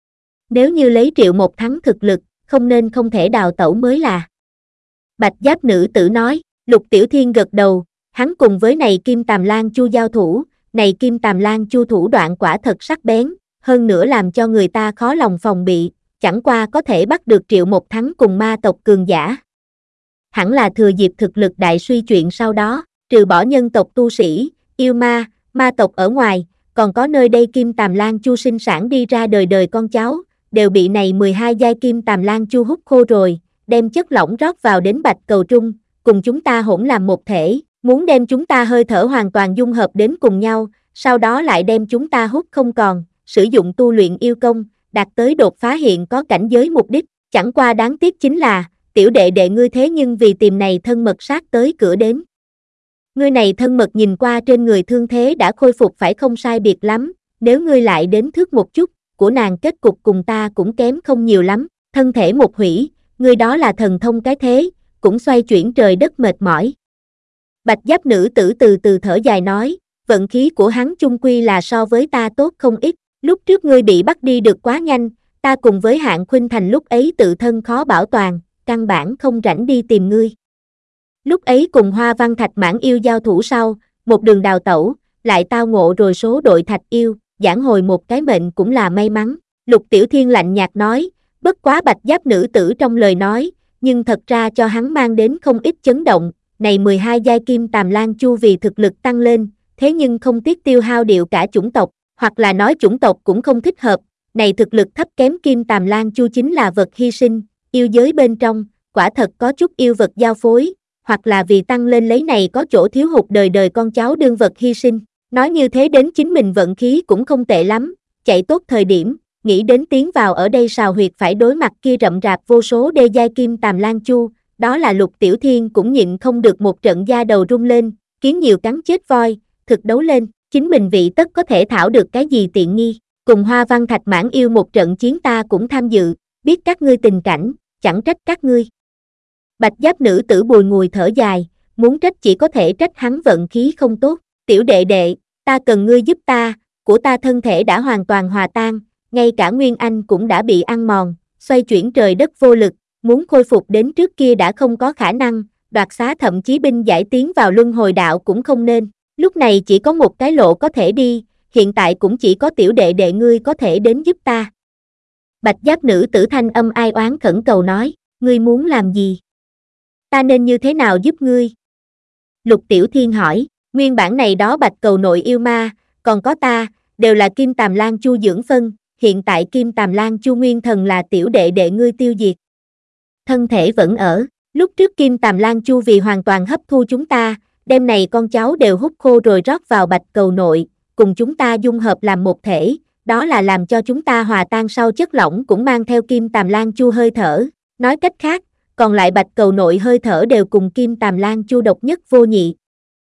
Nếu như lấy Triệu Một Thắng thực lực, không nên không thể đào tẩu mới là. Bạch Giáp nữ tử nói, Lục Tiểu Thiên gật đầu, hắn cùng với này Kim Tàm Lan Chu giao thủ, này Kim Tàm Lan Chu thủ đoạn quả thật sắc bén, hơn nữa làm cho người ta khó lòng phòng bị, chẳng qua có thể bắt được Triệu Một Thắng cùng ma tộc cường giả. Hẳn là thừa dịp thực lực đại suy chuyện sau đó, trừ bỏ nhân tộc tu sĩ, yêu ma, ma tộc ở ngoài, còn có nơi đây Kim Tàm Lan Chu sinh sản đi ra đời đời con cháu, đều bị này mười hai giai Kim Tàm Lan Chu hút khô rồi, đem chất lỏng rót vào đến bạch cầu trung, cùng chúng ta hỗn làm một thể, muốn đem chúng ta hơi thở hoàn toàn dung hợp đến cùng nhau, sau đó lại đem chúng ta hút không còn, sử dụng tu luyện yêu công, đạt tới đột phá hiện có cảnh giới mục đích, chẳng qua đáng tiếc chính là, tiểu đệ đệ ngươi thế nhưng vì tìm này thân mật sát tới cửa đến. Ngươi này thân mật nhìn qua trên người thương thế đã khôi phục phải không sai biệt lắm, nếu ngươi lại đến thước một chút, của nàng kết cục cùng ta cũng kém không nhiều lắm, thân thể một hủy, ngươi đó là thần thông cái thế, cũng xoay chuyển trời đất mệt mỏi. Bạch Giáp nữ tử từ từ thở dài nói, vận khí của hắn chung quy là so với ta tốt không ít, lúc trước ngươi bị bắt đi được quá nhanh, ta cùng với Hạng Khuynh Thành lúc ấy tự thân khó bảo toàn, căn bản không rảnh đi tìm ngươi. Lúc ấy cùng Hoa Văn Thạch Mãn yêu giao thủ sau, một đường đào tẩu, lại tao ngộ rồi số đội Thạch yêu, giảng hồi một cái mệnh cũng là may mắn. Lục Tiểu Thiên lạnh nhạt nói, bất quá Bạch Giáp nữ tử trong lời nói, nhưng thật ra cho hắn mang đến không ít chấn động, này mười hai giai Kim Tàm Lan Chu vì thực lực tăng lên, thế nhưng không tiếc tiêu hao điệu cả chủng tộc, hoặc là nói chủng tộc cũng không thích hợp, này thực lực thấp kém Kim Tàm Lan Chu chính là vật hy sinh, yêu giới bên trong, quả thật có chút yêu vật giao phối, hoặc là vì tăng lên lấy này có chỗ thiếu hụt đời đời con cháu đương vật hy sinh, nói như thế đến chính mình vận khí cũng không tệ lắm, chạy tốt thời điểm, nghĩ đến tiến vào ở đây sào huyệt phải đối mặt kia rậm rạp vô số đê giai Kim Tàm Lan Chu, đó là Lục Tiểu Thiên cũng nhịn không được một trận da đầu rung lên, kiến nhiều cắn chết voi, thực đấu lên, chính mình vị tất có thể thảo được cái gì tiện nghi, cùng Hoa Văn Thạch Mãn yêu một trận chiến ta cũng tham dự, biết các ngươi tình cảnh, chẳng trách các ngươi. Bạch Giáp nữ tử bùi ngùi thở dài, muốn trách chỉ có thể trách hắn vận khí không tốt, tiểu đệ đệ, ta cần ngươi giúp ta, của ta thân thể đã hoàn toàn hòa tan, ngay cả Nguyên Anh cũng đã bị ăn mòn, xoay chuyển trời đất vô lực, muốn khôi phục đến trước kia đã không có khả năng, đoạt xá thậm chí binh giải tiến vào luân hồi đạo cũng không nên, lúc này chỉ có một cái lộ có thể đi, hiện tại cũng chỉ có tiểu đệ đệ ngươi có thể đến giúp ta. Bạch Giáp nữ tử thanh âm ai oán khẩn cầu nói, ngươi muốn làm gì? Ta nên như thế nào giúp ngươi? Lục Tiểu Thiên hỏi, nguyên bản này đó bạch cầu nội yêu ma, còn có ta, đều là Kim Tàm Lan Chu dưỡng phân, hiện tại Kim Tàm Lan Chu nguyên thần là tiểu đệ đệ ngươi tiêu diệt. Thân thể vẫn ở, lúc trước Kim Tàm Lan Chu vì hoàn toàn hấp thu chúng ta, đêm này con cháu đều hút khô rồi rót vào bạch cầu nội, cùng chúng ta dung hợp làm một thể, đó là làm cho chúng ta hòa tan sau chất lỏng cũng mang theo Kim Tàm Lan Chu hơi thở, nói cách khác, còn lại bạch cầu nội hơi thở đều cùng Kim Tàm Lan Chu độc nhất vô nhị.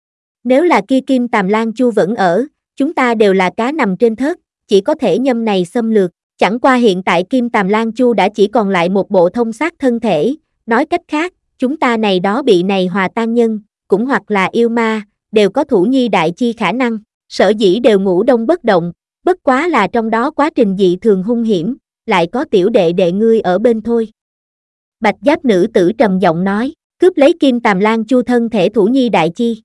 Nếu là kia Kim Tàm Lan Chu vẫn ở, chúng ta đều là cá nằm trên thớt, chỉ có thể nhâm này xâm lược. Chẳng qua hiện tại Kim Tàm Lan Chu đã chỉ còn lại một bộ thông xác thân thể, nói cách khác, chúng ta này đó bị này hòa tan nhân, cũng hoặc là yêu ma, đều có thủ nhi đại chi khả năng, sở dĩ đều ngủ đông bất động, bất quá là trong đó quá trình dị thường hung hiểm, lại có tiểu đệ đệ ngươi ở bên thôi. Bạch giáp nữ tử trầm giọng nói, cướp lấy Kim Tàm Lan Chu thân thể thủ nhi đại chi.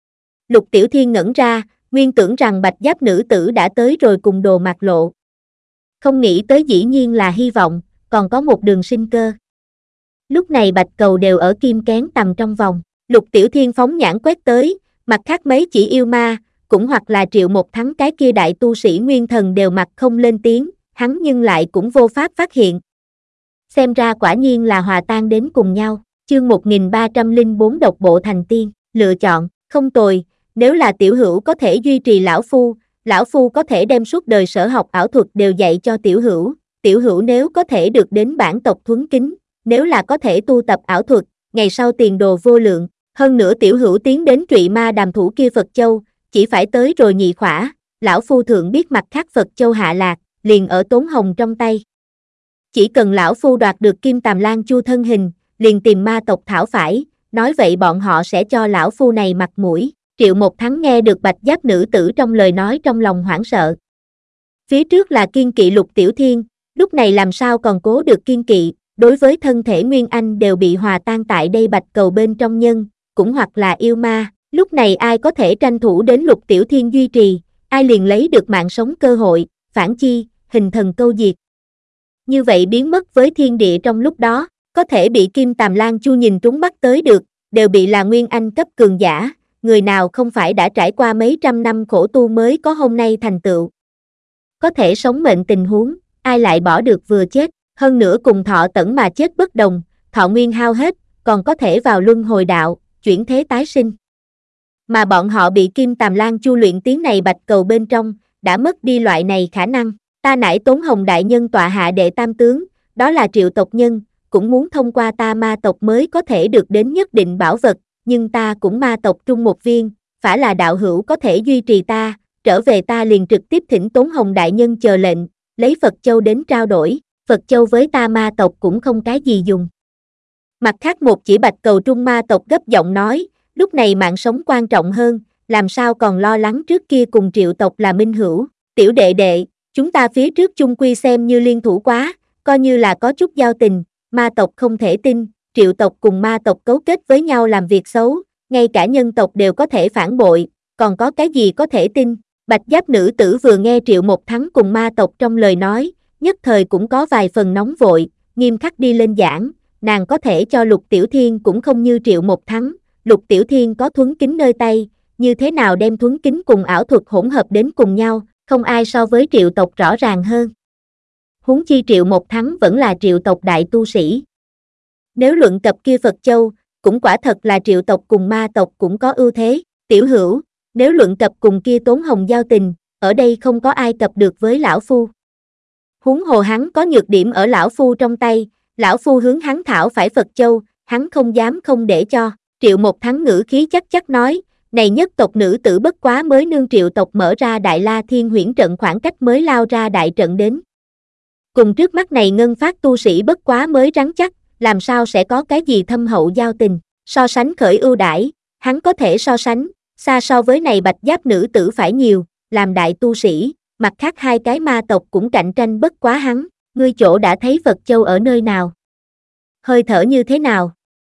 Lục Tiểu Thiên ngẩn ra, nguyên tưởng rằng bạch giáp nữ tử đã tới rồi cùng Đồ Mạc Lộ. Không nghĩ tới dĩ nhiên là hy vọng, còn có một đường sinh cơ. Lúc này bạch cầu đều ở kim kén tầm trong vòng, Lục Tiểu Thiên phóng nhãn quét tới, mặt khác mấy chỉ yêu ma, cũng hoặc là Triệu Một Thắng cái kia đại tu sĩ nguyên thần đều mặt không lên tiếng, hắn nhưng lại cũng vô pháp phát hiện. Xem ra quả nhiên là hòa tan đến cùng nhau, chương một nghìn ba trăm lẻ bốn độc bộ thành tiên, lựa chọn, không tồi, nếu là tiểu hữu có thể duy trì lão phu, lão phu có thể đem suốt đời sở học ảo thuật đều dạy cho tiểu hữu, tiểu hữu nếu có thể được đến bản tộc thuấn kính, nếu là có thể tu tập ảo thuật, ngày sau tiền đồ vô lượng, hơn nữa tiểu hữu tiến đến trụy ma đàm thủ kia Phật Châu, chỉ phải tới rồi nhị khỏa, lão phu thượng biết mặt khác Phật Châu hạ lạc, liền ở Tốn Hồng trong tay. Chỉ cần lão phu đoạt được Kim Tàm Lan Chu thân hình, liền tìm ma tộc thảo phải, nói vậy bọn họ sẽ cho lão phu này mặt mũi. Triệu Một Thắng nghe được bạch giáp nữ tử trong lời nói trong lòng hoảng sợ. Phía trước là kiên kỵ Lục Tiểu Thiên, lúc này làm sao còn cố được kiên kỵ, đối với thân thể Nguyên Anh đều bị hòa tan tại đây bạch cầu bên trong nhân, cũng hoặc là yêu ma, lúc này ai có thể tranh thủ đến Lục Tiểu Thiên duy trì, ai liền lấy được mạng sống cơ hội, phản chi, hình thần câu diệt. Như vậy biến mất với thiên địa trong lúc đó, có thể bị Kim Tàm Lan Chu nhìn trúng bắt tới được, đều bị là Nguyên Anh cấp cường giả. Người nào không phải đã trải qua mấy trăm năm khổ tu mới có hôm nay thành tựu. Có thể sống mệnh tình huống, ai lại bỏ được vừa chết, hơn nữa cùng thọ tẫn mà chết bất đồng, thọ nguyên hao hết, còn có thể vào luân hồi đạo, chuyển thế tái sinh. Mà bọn họ bị Kim Tàm Lan Chu luyện tiếng này bạch cầu bên trong, đã mất đi loại này khả năng. Ta nải Tốn Hồng đại nhân tọa hạ đệ tam tướng, đó là Triệu tộc nhân, cũng muốn thông qua ta ma tộc mới có thể được đến nhất định bảo vật. Nhưng ta cũng ma tộc trung một viên, phải là đạo hữu có thể duy trì ta, trở về ta liền trực tiếp thỉnh Tốn Hồng đại nhân chờ lệnh, lấy Phật Châu đến trao đổi, Phật Châu với ta ma tộc cũng không cái gì dùng. Mặt khác một chỉ bạch cầu trung ma tộc gấp giọng nói, lúc này mạng sống quan trọng hơn, làm sao còn lo lắng trước kia cùng Triệu tộc là minh hữu, tiểu đệ đệ, chúng ta phía trước chung quy xem như liên thủ quá, coi như là có chút giao tình, ma tộc không thể tin. Triệu tộc cùng ma tộc cấu kết với nhau làm việc xấu, ngay cả nhân tộc đều có thể phản bội, còn có cái gì có thể tin. Bạch giáp nữ tử vừa nghe Triệu Một Thắng cùng ma tộc trong lời nói, nhất thời cũng có vài phần nóng vội, nghiêm khắc đi lên giảng, nàng có thể cho Lục Tiểu Thiên cũng không như Triệu Một Thắng, Lục Tiểu Thiên có thuấn kính nơi tay, như thế nào đem thuấn kính cùng ảo thuật hỗn hợp đến cùng nhau, không ai so với Triệu tộc rõ ràng hơn. Huống chi Triệu Một Thắng vẫn là Triệu tộc đại tu sĩ. Nếu luận cập kia Phật Châu, cũng quả thật là Triệu tộc cùng ma tộc cũng có ưu thế, tiểu hữu, nếu luận cập cùng kia Tốn Hồng giao tình, ở đây không có ai cập được với lão phu. Huống hồ hắn có nhược điểm ở lão phu trong tay, lão phu hướng hắn thảo phải Phật Châu, hắn không dám không để cho. Triệu Một Thắng ngữ khí chắc chắc nói, này nhất tộc nữ tử bất quá mới nương Triệu tộc mở ra Đại La Thiên Huyễn trận khoảng cách mới lao ra đại trận đến. Cùng trước mắt này ngân phát tu sĩ bất quá mới rắn chắc, làm sao sẽ có cái gì thâm hậu giao tình, so sánh khởi ưu đãi, hắn có thể so sánh, xa so với này bạch giáp nữ tử phải nhiều, làm đại tu sĩ, mặt khác hai cái ma tộc cũng cạnh tranh bất quá hắn, ngươi chỗ đã thấy Phật Châu ở nơi nào? Hơi thở như thế nào?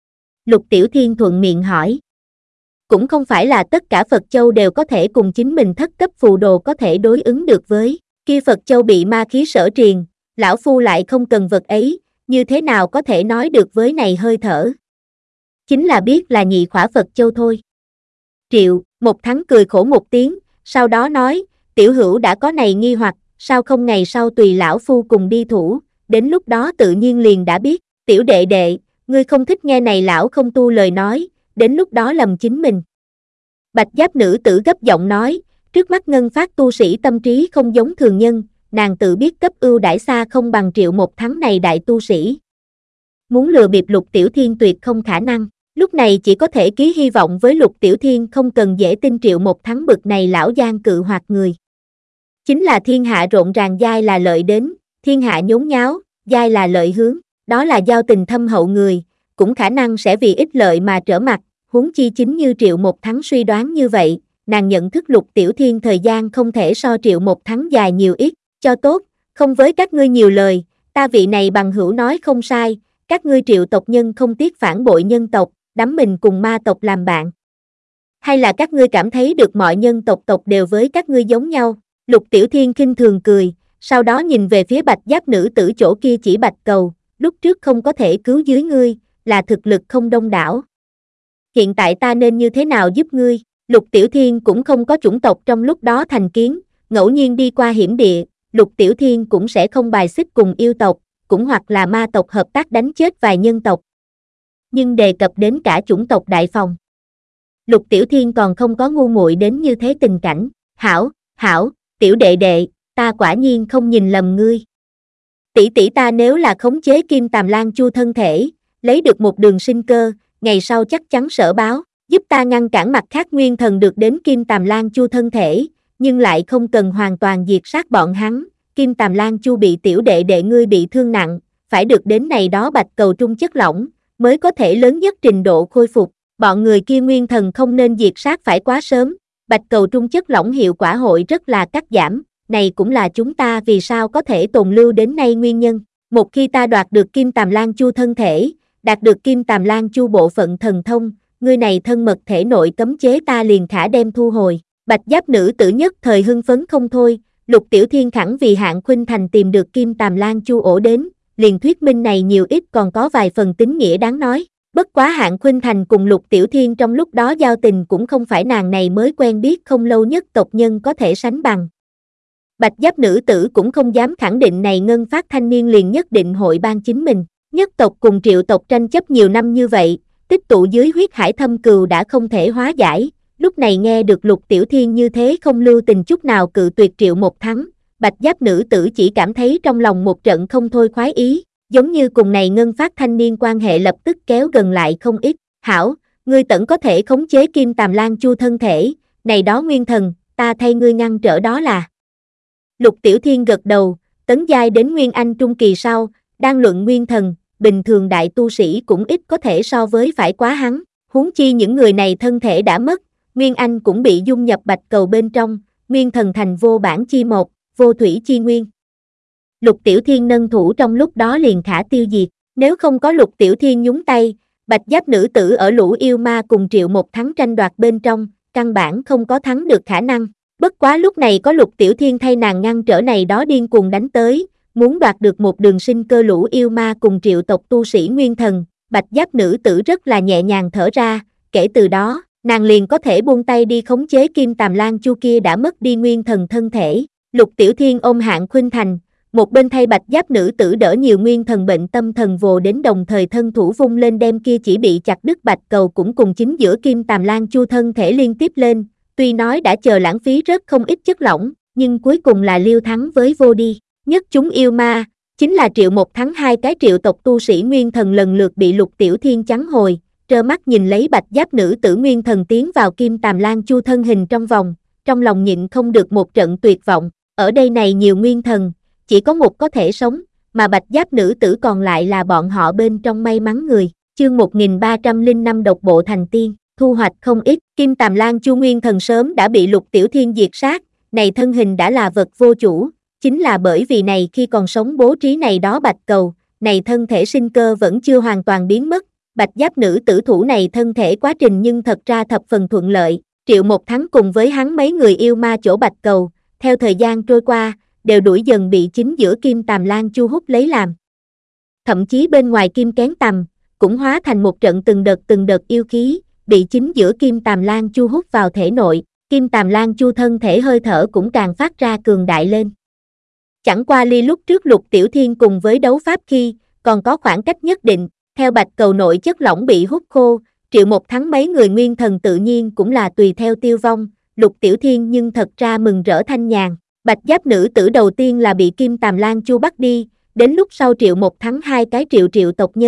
Lục Tiểu Thiên thuận miệng hỏi. Cũng không phải là tất cả Phật Châu đều có thể cùng chính mình thất cấp phù đồ có thể đối ứng được với, kia Phật Châu bị ma khí sở triền, lão phu lại không cần vật ấy, như thế nào có thể nói được với này hơi thở? Chính là biết là nhị khỏa Phật Châu thôi. Triệu Một Thắng cười khổ một tiếng, sau đó nói, tiểu hữu đã có này nghi hoặc, sao không ngày sau tùy lão phu cùng đi thủ, đến lúc đó tự nhiên liền đã biết, tiểu đệ đệ, ngươi không thích nghe này lão không tu lời nói, đến lúc đó lầm chính mình. Bạch giáp nữ tử gấp giọng nói, trước mắt ngân phát tu sĩ tâm trí không giống thường nhân, nàng tự biết cấp ưu đãi xa không bằng Triệu Một Thắng này đại tu sĩ. muốn lừa bịp Lục Tiểu Thiên tuyệt không khả năng. Lúc này chỉ có thể ký hy vọng với Lục Tiểu Thiên, không cần dễ tin Triệu Một Thắng bực này lão gian cự hoạt người. Chính là thiên hạ rộn ràng giai là lợi đến, thiên hạ nhốn nháo, giai là lợi hướng, đó là giao tình thâm hậu người, cũng khả năng sẽ vì ích lợi mà trở mặt, huống chi chính như Triệu Một Thắng suy đoán như vậy, nàng nhận thức Lục Tiểu Thiên thời gian không thể so Triệu Một Thắng dài nhiều ít, cho tốt, không với các ngươi nhiều lời, ta vị này bằng hữu nói không sai, các ngươi Triệu tộc nhân không tiếc phản bội nhân tộc, đắm mình cùng ma tộc làm bạn. Hay là các ngươi cảm thấy được mọi nhân tộc tộc đều với các ngươi giống nhau? Lục Tiểu Thiên khinh thường cười, sau đó nhìn về phía Bạch Giáp nữ tử chỗ kia chỉ Bạch Cầu, lúc trước không có thể cứu dưới ngươi, là thực lực không đông đảo. Hiện tại ta nên như thế nào giúp ngươi? Lục Tiểu Thiên cũng không có chủng tộc trong lúc đó thành kiến, ngẫu nhiên đi qua hiểm địa, Lục Tiểu Thiên cũng sẽ không bài xích cùng yêu tộc, cũng hoặc là ma tộc hợp tác đánh chết vài nhân tộc. Nhưng đề cập đến cả chủng tộc đại phòng, Lục Tiểu Thiên còn không có ngu muội đến như thế tình cảnh. Hảo, hảo, tiểu đệ đệ, ta quả nhiên không nhìn lầm ngươi. Tỷ tỷ ta nếu là khống chế Kim Tàm Lan Chu thân thể, lấy được một đường sinh cơ, ngày sau chắc chắn sở báo, giúp ta ngăn cản mặt khác nguyên thần được đến Kim Tàm Lan Chu thân thể, nhưng lại không cần hoàn toàn diệt sát bọn hắn. Kim Tàm Lan Chu bị tiểu đệ đệ ngươi bị thương nặng, phải được đến này đó Bạch Cầu trung chất lỏng, mới có thể lớn nhất trình độ khôi phục. Bọn người kia nguyên thần không nên diệt sát phải quá sớm, Bạch Cầu trung chất lỏng hiệu quả hội rất là cắt giảm, này cũng là chúng ta vì sao có thể tồn lưu đến nay nguyên nhân. Một khi ta đoạt được Kim Tàm Lan Chu thân thể, đạt được Kim Tàm Lan Chu bộ phận thần thông, ngươi này thân mật thể nội cấm chế ta liền khả đem thu hồi. Bạch Giáp nữ tử nhất thời hưng phấn không thôi, Lục Tiểu Thiên khẳng vì Hạng Khuynh Thành tìm được Kim Tàm Lan Chu ổ đến, liền thuyết minh này nhiều ít còn có vài phần tín nghĩa đáng nói. Bất quá Hạng Khuynh Thành cùng Lục Tiểu Thiên trong lúc đó giao tình cũng không phải nàng này mới quen biết không lâu nhất tộc nhân có thể sánh bằng. Bạch Giáp nữ tử cũng không dám khẳng định này ngân phát thanh niên liền nhất định hội ban chính mình. Nhất tộc cùng Triệu tộc tranh chấp nhiều năm như vậy, tích tụ dưới huyết hải thâm cừu đã không thể hóa giải. Lúc này nghe được Lục Tiểu Thiên như thế không lưu tình chút nào cự tuyệt Triệu Một Thắng, Bạch Giáp nữ tử chỉ cảm thấy trong lòng một trận không thôi khoái ý, giống như cùng này ngân phát thanh niên quan hệ lập tức kéo gần lại không ít. Hảo, ngươi tẩn có thể khống chế Kim Tàm Lan Chu thân thể, này đó nguyên thần, ta thay ngươi ngăn trở đó là. Lục Tiểu Thiên gật đầu, tấn giai đến Nguyên Anh trung kỳ sau, đang luận nguyên thần, bình thường đại tu sĩ cũng ít có thể so với phải quá hắn, huống chi những người này thân thể đã mất, Nguyên Anh cũng bị dung nhập Bạch Cầu bên trong, nguyên thần thành vô bản chi một, vô thủy chi nguyên. Lục Tiểu Thiên nâng thủ trong lúc đó liền khả tiêu diệt, nếu không có Lục Tiểu Thiên nhúng tay, Bạch Giáp nữ tử ở lũ yêu ma cùng Triệu Một Thắng tranh đoạt bên trong, căn bản không có thắng được khả năng. Bất quá lúc này có Lục Tiểu Thiên thay nàng ngăn trở này đó điên cuồng đánh tới, muốn đoạt được một đường sinh cơ lũ yêu ma cùng Triệu tộc tu sĩ nguyên thần, Bạch Giáp nữ tử rất là nhẹ nhàng thở ra, kể từ đó, nàng liền có thể buông tay đi khống chế Kim Tàm Lan Chu kia đã mất đi nguyên thần thân thể. Lục Tiểu Thiên ôm Hạng Khuynh Thành, một bên thay Bạch Giáp nữ tử đỡ nhiều nguyên thần bệnh tâm thần vồ đến, đồng thời thân thủ vung lên đem kia chỉ bị chặt đứt Bạch Cầu cũng cùng chính giữa Kim Tàm Lan Chu thân thể liên tiếp lên, tuy nói đã chờ lãng phí rất không ít chất lỏng, nhưng cuối cùng là liêu thắng với vô đi. Nhất chúng yêu ma, chính là Triệu Một Thắng hai cái Triệu tộc tu sĩ nguyên thần lần lượt bị Lục Tiểu Thiên chắn hồi, trơ mắt nhìn lấy Bạch Giáp nữ tử nguyên thần tiến vào Kim Tàm Lan Chu thân hình trong vòng, trong lòng nhịn không được một trận tuyệt vọng. Ở đây này nhiều nguyên thần, chỉ có một có thể sống, mà Bạch Giáp nữ tử còn lại là bọn họ bên trong may mắn người. Chương một nghìn ba trăm lẻ năm độc bộ thành tiên, thu hoạch không ít. Kim Tàm Lan Chu nguyên thần sớm đã bị Lục Tiểu Thiên diệt sát, này thân hình đã là vật vô chủ, chính là bởi vì này khi còn sống bố trí này đó Bạch Cầu, này thân thể sinh cơ vẫn chưa hoàn toàn biến mất. Bạch Giáp nữ tử thủ này thân thể quá trình nhưng thật ra thập phần thuận lợi, Triệu Một Thắng cùng với hắn mấy người yêu ma chỗ Bạch Cầu, theo thời gian trôi qua, đều đuổi dần bị chính giữa Kim Tàm Lan Chu hút lấy làm. Thậm chí bên ngoài kim kén tầm, cũng hóa thành một trận từng đợt từng đợt yêu khí, bị chính giữa Kim Tàm Lan Chu hút vào thể nội, Kim Tàm Lan Chu thân thể hơi thở cũng càng phát ra cường đại lên. Chẳng qua ly lúc trước Lục Tiểu Thiên cùng với đấu pháp khi, còn có khoảng cách nhất định, theo Bạch Cầu nội chất lỏng bị hút khô, Triệu Một Thắng mấy người nguyên thần tự nhiên cũng là tùy theo tiêu vong, Lục Tiểu Thiên nhưng thật ra mừng rỡ thanh nhàn. Bạch Giáp nữ tử đầu tiên là bị Kim Tàm Lan Chu bắt đi, đến lúc sau Triệu Một Thắng hai cái triệu triệu tộc nhân,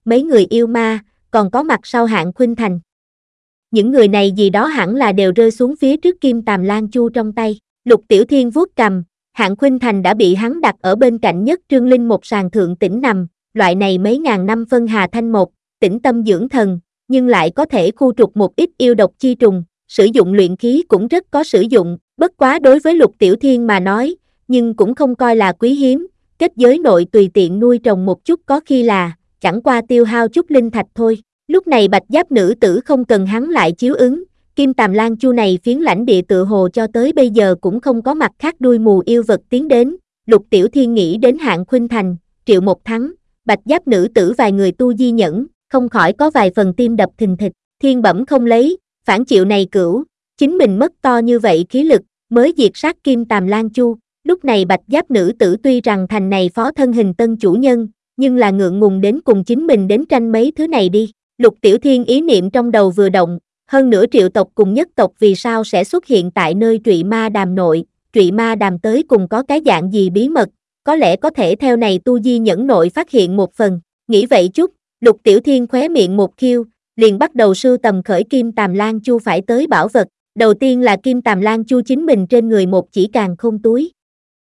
mấy người yêu ma, còn có mặt sau Hạng Khuynh Thành. Những người này gì đó hẳn là đều rơi xuống phía trước Kim Tàm Lan Chu trong tay. Lục Tiểu Thiên vuốt cầm, Hạng Khuynh Thành đã bị hắn đặt ở bên cạnh Nhất Trương Linh một sàn thượng tĩnh nằm, loại này mấy ngàn năm phân hà thanh một, tĩnh tâm dưỡng thần, nhưng lại có thể khu trục một ít yêu độc chi trùng, sử dụng luyện khí cũng rất có sử dụng, bất quá đối với Lục Tiểu Thiên mà nói, nhưng cũng không coi là quý hiếm, kết giới nội tùy tiện nuôi trồng một chút có khi là, chẳng qua tiêu hao chút linh thạch thôi. Lúc này bạch giáp nữ tử không cần hắn lại chiếu ứng, Kim Tàm Lan Chu này phiến lãnh địa tự hồ cho tới bây giờ cũng không có mặt khác đuôi mù yêu vật tiến đến. Lục Tiểu Thiên nghĩ đến Hạng Khuynh Thành, Triệu Một Thắng, bạch giáp nữ tử vài người tu di nhẫn, không khỏi có vài phần tim đập thình thịch. Thiên bẩm không lấy, phản Triệu này cửu, chính mình mất to như vậy khí lực, mới diệt sát Kim Tàm Lan Chu. Lúc này bạch giáp nữ tử tuy rằng thành này phó thân hình tân chủ nhân, nhưng là ngượng ngùng đến cùng chính mình đến tranh mấy thứ này đi. Lục Tiểu Thiên ý niệm trong đầu vừa động, hơn nữa Triệu tộc cùng Nhất tộc vì sao sẽ xuất hiện tại nơi Trụy Ma Đàm nội, Trụy Ma Đàm tới cùng có cái dạng gì bí mật, có lẽ có thể theo này tu di nhẫn nội phát hiện một phần. Nghĩ vậy chút, Lục Tiểu Thiên khóe miệng một khiêu, liền bắt đầu sưu tầm khởi Kim Tàm Lan Chu phải tới bảo vật. Đầu tiên là Kim Tàm Lan Chu chính mình trên người một chỉ càn khôn túi.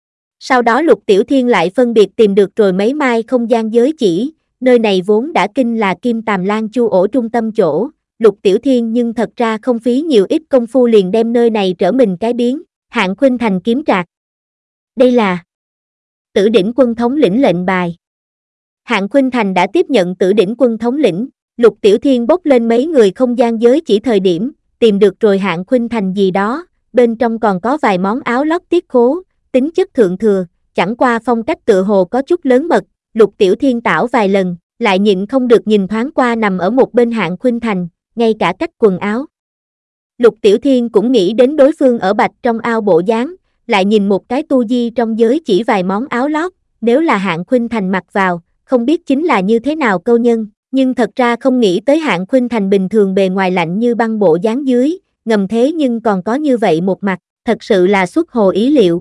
Sau đó Lục Tiểu Thiên lại phân biệt tìm được rồi mấy mai không gian giới chỉ, nơi này vốn đã kinh là Kim Tàm Lan Chu ổ trung tâm chỗ. Lục Tiểu Thiên nhưng thật ra không phí nhiều ít công phu liền đem nơi này trở mình cái biến. Hạng Khuynh Thành kiếm trạc. Đây là Tử Đỉnh Quân thống lĩnh lệnh bài. Hạng Khuynh Thành đã tiếp nhận Tử Đỉnh Quân thống lĩnh. Lục Tiểu Thiên bốc lên mấy người không gian giới chỉ thời điểm, tìm được rồi Hạng Khuynh Thành gì đó, bên trong còn có vài món áo lót tiết khố, tính chất thượng thừa, chẳng qua phong cách tựa hồ có chút lớn mật. Lục Tiểu Thiên tảo vài lần, lại nhịn không được nhìn thoáng qua nằm ở một bên Hạng Khuynh Thành, ngay cả cách quần áo. Lục Tiểu Thiên cũng nghĩ đến đối phương ở bạch trong ao bộ dáng, lại nhìn một cái tu di trong giới chỉ vài món áo lót, nếu là Hạng Khuynh Thành mặc vào, không biết chính là như thế nào câu nhân, nhưng thật ra không nghĩ tới Hạng Khuynh Thành bình thường bề ngoài lạnh như băng bộ dáng dưới, ngầm thế nhưng còn có như vậy một mặt, thật sự là xuất hồ ý liệu.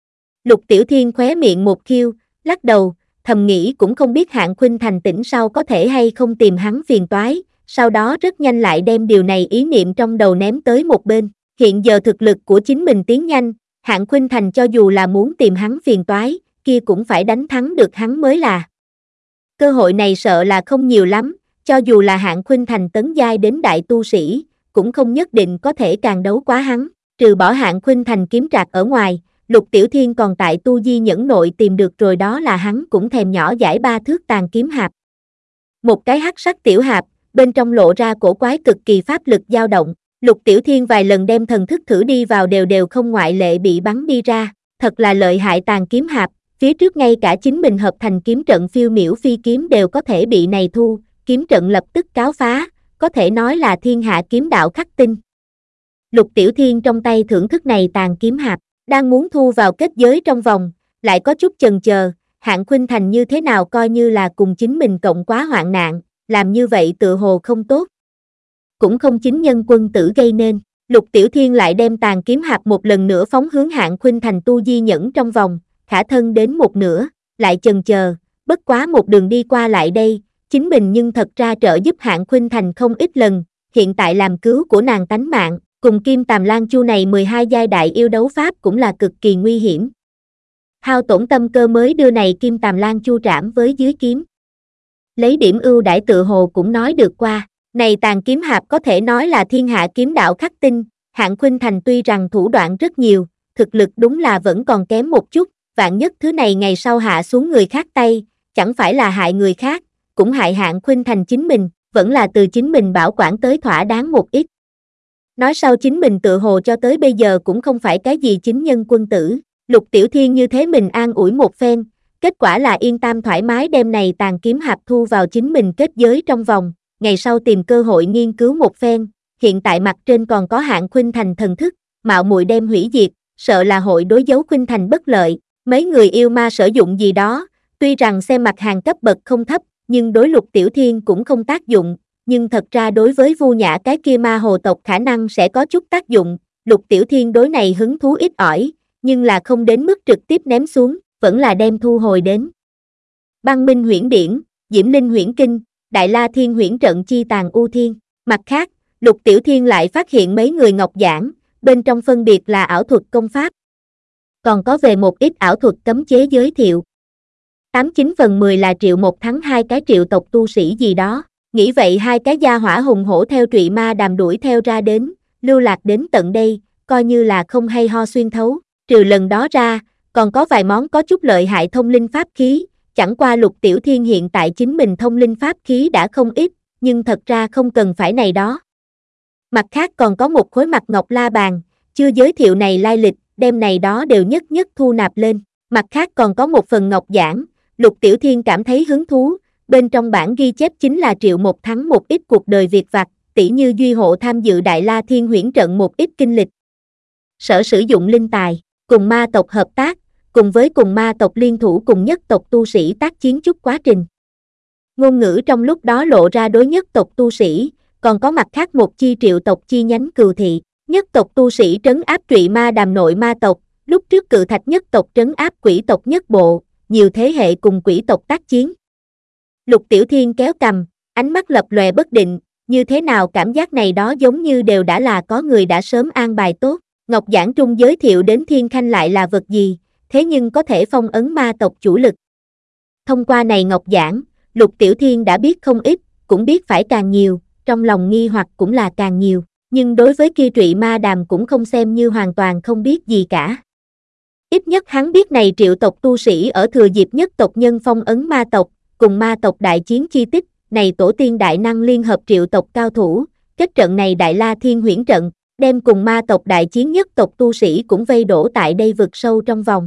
Lục Tiểu Thiên khóe miệng một khiêu, lắc đầu, thầm nghĩ cũng không biết Hạng Khuynh Thành tỉnh sau có thể hay không tìm hắn phiền toái, sau đó rất nhanh lại đem điều này ý niệm trong đầu ném tới một bên. Hiện giờ thực lực của chính mình tiến nhanh, Hạng Khuynh Thành cho dù là muốn tìm hắn phiền toái, kia cũng phải đánh thắng được hắn mới là. Cơ hội này sợ là không nhiều lắm, cho dù là Hạng Khuynh Thành tấn giai đến đại tu sĩ, cũng không nhất định có thể càng đấu quá hắn. Trừ bỏ Hạng Khuynh Thành kiếm trạc ở ngoài, Lục Tiểu Thiên còn tại tu di nhẫn nội tìm được rồi, đó là hắn cũng thèm nhỏ giải ba thước tàn kiếm hạp. Một cái hắc sắc tiểu hạp, bên trong lộ ra cổ quái cực kỳ pháp lực dao động. Lục Tiểu Thiên vài lần đem thần thức thử đi vào đều đều không ngoại lệ bị bắn đi ra, thật là lợi hại tàn kiếm hạp, phía trước ngay cả chính mình hợp thành kiếm trận phiêu miểu phi kiếm đều có thể bị này thu, kiếm trận lập tức cáo phá, có thể nói là thiên hạ kiếm đạo khắc tinh. Lục Tiểu Thiên trong tay thưởng thức này tàn kiếm hạp, đang muốn thu vào kết giới trong vòng, lại có chút chần chờ, Hạng Khuynh Thành như thế nào coi như là cùng chính mình cộng quá hoạn nạn, làm như vậy tựa hồ không tốt. Cũng không chính nhân quân tử gây nên, Lục Tiểu Thiên lại đem tàn kiếm hạp một lần nữa phóng hướng Hạng Khuynh Thành tu di nhẫn trong vòng, khả thân đến một nửa, lại chần chờ, bất quá một đường đi qua lại đây, chính mình nhưng thật ra trợ giúp Hạng Khuynh Thành không ít lần, hiện tại làm cứu của nàng tánh mạng, cùng Kim Tàm Lan Chu này mười hai giai đại yêu đấu pháp cũng là cực kỳ nguy hiểm. Hao tổn tâm cơ mới đưa này Kim Tàm Lan Chu trảm với dưới kiếm. Lấy điểm ưu đãi tự hồ cũng nói được qua, này tàn kiếm hạp có thể nói là thiên hạ kiếm đạo khắc tinh, Hạng Khuynh Thành tuy rằng thủ đoạn rất nhiều, thực lực đúng là vẫn còn kém một chút, vạn nhất thứ này ngày sau hạ xuống người khác tay, chẳng phải là hại người khác, cũng hại Hạng Khuynh Thành chính mình, vẫn là từ chính mình bảo quản tới thỏa đáng một ít. Nói sau chính mình tự hồ cho tới bây giờ cũng không phải cái gì chính nhân quân tử, Lục Tiểu Thiên như thế mình an ủi một phen, kết quả là yên tâm thoải mái đem này tàn kiếm hạp thu vào chính mình kết giới trong vòng, ngày sau tìm cơ hội nghiên cứu một phen, hiện tại mặt trên còn có Hạng Khuynh Thành thần thức, mạo muội đem hủy diệt, sợ là hội đối dấu Khuynh Thành bất lợi, mấy người yêu ma sử dụng gì đó, tuy rằng xem mặt hàng cấp bậc không thấp, nhưng đối Lục Tiểu Thiên cũng không tác dụng, nhưng thật ra đối với Vu Nhã cái kia ma hồ tộc khả năng sẽ có chút tác dụng, Lục Tiểu Thiên đối này hứng thú ít ỏi, nhưng là không đến mức trực tiếp ném xuống, vẫn là đem thu hồi đến. Băng Minh Huyễn Điển, Diễm Linh Huyễn Kinh, Đại La Thiên Huyễn trận chi tàn u thiên. Mặt khác, Lục Tiểu Thiên lại phát hiện mấy người ngọc giản, bên trong phân biệt là ảo thuật công pháp. Còn có về một ít ảo thuật cấm chế giới thiệu. Tám chín phần mười là Triệu Một Thắng hai cái triệu tộc tu sĩ gì đó. Nghĩ vậy hai cái gia hỏa hùng hổ theo Trụy Ma Đàm đuổi theo ra đến, lưu lạc đến tận đây, coi như là không hay ho xuyên thấu. Trừ lần đó ra, còn có vài món có chút lợi hại thông linh pháp khí, chẳng qua Lục Tiểu Thiên hiện tại chính mình thông linh pháp khí đã không ít, nhưng thật ra không cần phải này đó. Mặt khác còn có một khối mặt ngọc la bàn, chưa giới thiệu này lai lịch, đem này đó đều nhất nhất thu nạp lên. Mặt khác còn có một phần ngọc giản, Lục Tiểu Thiên cảm thấy hứng thú, bên trong bản ghi chép chính là Triệu Một Thắng một ít cuộc đời việc vặt, tỉ như Duy Hộ tham dự Đại La Thiên Huyễn trận một ít kinh lịch. Sở sử dụng linh tài, cùng ma tộc hợp tác, cùng với cùng ma tộc liên thủ cùng nhất tộc tu sĩ tác chiến chút quá trình. Ngôn ngữ trong lúc đó lộ ra đối nhất tộc tu sĩ, còn có mặt khác một chi triệu tộc chi nhánh Cừu Thị, nhất tộc tu sĩ trấn áp Trụy Ma Đàm nội ma tộc, lúc trước Cự Thạch nhất tộc trấn áp quỷ tộc nhất bộ, nhiều thế hệ cùng quỷ tộc tác chiến. Lục Tiểu Thiên kéo cằm, ánh mắt lập lòe bất định, như thế nào cảm giác này đó giống như đều đã là có người đã sớm an bài tốt. Ngọc giản trung giới thiệu đến Thiên Khanh lại là vật gì, thế nhưng có thể phong ấn ma tộc chủ lực. Thông qua này ngọc giản, Lục Tiểu Thiên đã biết không ít, cũng biết phải càng nhiều, trong lòng nghi hoặc cũng là càng nhiều, nhưng đối với kia Trụy Ma Đàm cũng không xem như hoàn toàn không biết gì cả. Ít nhất hắn biết này triệu tộc tu sĩ ở thừa dịp nhất tộc nhân phong ấn ma tộc, cùng ma tộc đại chiến chi tích, này tổ tiên đại năng liên hợp triệu tộc cao thủ, kết trận này Đại La Thiên Huyễn trận, đem cùng ma tộc đại chiến nhất tộc tu sĩ cũng vây đổ tại đây vực sâu trong vòng.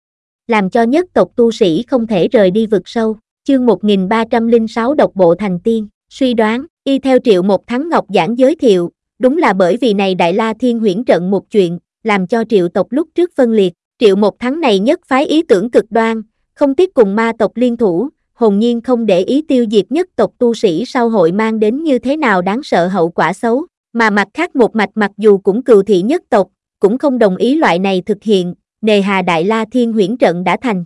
Làm cho nhất tộc tu sĩ không thể rời đi vực sâu. Chương một nghìn ba trăm lẻ sáu độc bộ thành tiên, suy đoán, y theo Triệu Một Thắng ngọc giảng giới thiệu, đúng là bởi vì này Đại La Thiên Huyễn trận một chuyện, làm cho triệu tộc lúc trước phân liệt, Triệu Một Thắng này nhất phái ý tưởng cực đoan, không tiếc cùng ma tộc liên thủ, hồn nhiên không để ý tiêu diệt nhất tộc tu sĩ sau hội mang đến như thế nào đáng sợ hậu quả xấu, mà mặt khác một mạch mặc dù cũng Cừu Thị nhất tộc, cũng không đồng ý loại này thực hiện, nề hà Đại La Thiên Huyễn trận đã thành.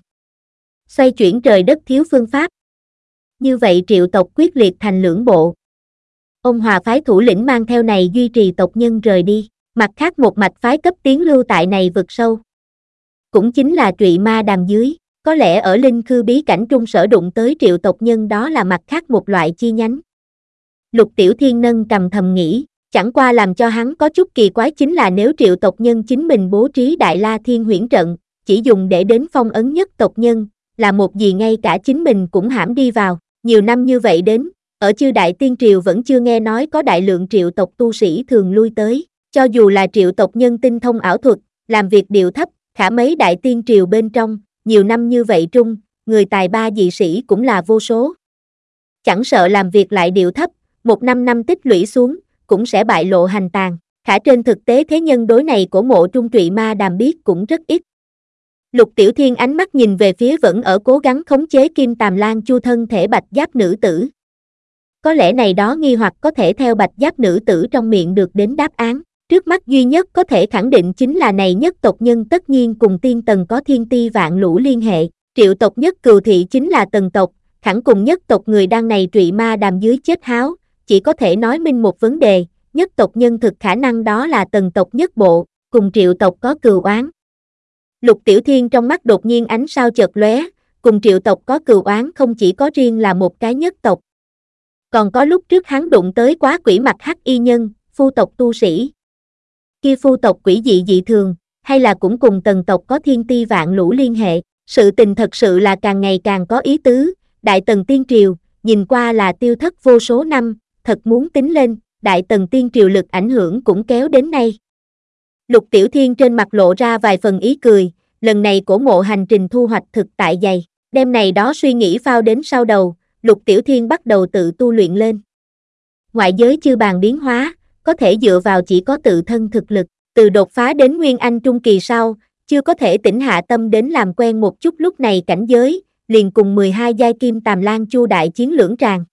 Xoay chuyển trời đất thiếu phương pháp. Như vậy triệu tộc quyết liệt thành lưỡng bộ. Ông Hòa phái thủ lĩnh mang theo này duy trì tộc nhân rời đi, mặt khác một mạch phái cấp tiến lưu tại này vực sâu. Cũng chính là Trụy Ma Đàm dưới, có lẽ ở linh khư bí cảnh trung sở đụng tới triệu tộc nhân đó là mặt khác một loại chi nhánh. Lục Tiểu Thiên nâng cầm thầm nghĩ, chẳng qua làm cho hắn có chút kỳ quái chính là nếu triệu tộc nhân chính mình bố trí Đại La Thiên Huyễn trận, chỉ dùng để đến phong ấn nhất tộc nhân, là một gì ngay cả chính mình cũng hãm đi vào, nhiều năm như vậy đến, ở chư Đại Tiên Triều vẫn chưa nghe nói có đại lượng triệu tộc tu sĩ thường lui tới, cho dù là triệu tộc nhân tinh thông ảo thuật, làm việc điệu thấp, khả mấy Đại Tiên Triều bên trong, nhiều năm như vậy trung, người tài ba dị sĩ cũng là vô số. Chẳng sợ làm việc lại điệu thấp, một năm năm tích lũy xuống, cũng sẽ bại lộ hành tàn, khả trên thực tế thế nhân đối này của mộ trung Trụy Ma Đàm biết cũng rất ít. Lục Tiểu Thiên ánh mắt nhìn về phía vẫn ở cố gắng khống chế Kim Tàm Lan Chu thân thể bạch giáp nữ tử. Có lẽ này đó nghi hoặc có thể theo bạch giáp nữ tử trong miệng được đến đáp án, trước mắt duy nhất có thể khẳng định chính là này nhất tộc nhân tất nhiên cùng tiên tần có thiên ti vạn lũ liên hệ, triệu tộc nhất Cừu Thị chính là tần tộc, khẳng cùng nhất tộc người đang này Trụy Ma Đàm dưới chết háo, chỉ có thể nói minh một vấn đề, nhất tộc nhân thực khả năng đó là tần tộc nhất bộ, cùng triệu tộc có cừu oán. Lục Tiểu Thiên trong mắt đột nhiên ánh sao chợt lóe, cùng triệu tộc có cừu oán không chỉ có riêng là một cái nhất tộc. Còn có lúc trước hắn đụng tới quá quỷ mặt hắc y nhân, phu tộc tu sĩ. Kia phu tộc quỷ dị dị thường, hay là cũng cùng tần tộc có thiên ti vạn lũ liên hệ, sự tình thật sự là càng ngày càng có ý tứ, Đại Tần Tiên Triều, nhìn qua là tiêu thất vô số năm, thật muốn tính lên, Đại Tần Tiên Triều lực ảnh hưởng cũng kéo đến nay. Lục Tiểu Thiên trên mặt lộ ra vài phần ý cười, lần này cổ mộ hành trình thu hoạch thực tại dày, đêm này đó suy nghĩ phao đến sau đầu, Lục Tiểu Thiên bắt đầu tự tu luyện lên. Ngoại giới chưa bàn biến hóa, có thể dựa vào chỉ có tự thân thực lực, từ đột phá đến Nguyên Anh Trung Kỳ sau, chưa có thể tĩnh hạ tâm đến làm quen một chút lúc này cảnh giới, liền cùng mười hai giai Kim Tàm Lan Chu đại chiến lưỡng tràng.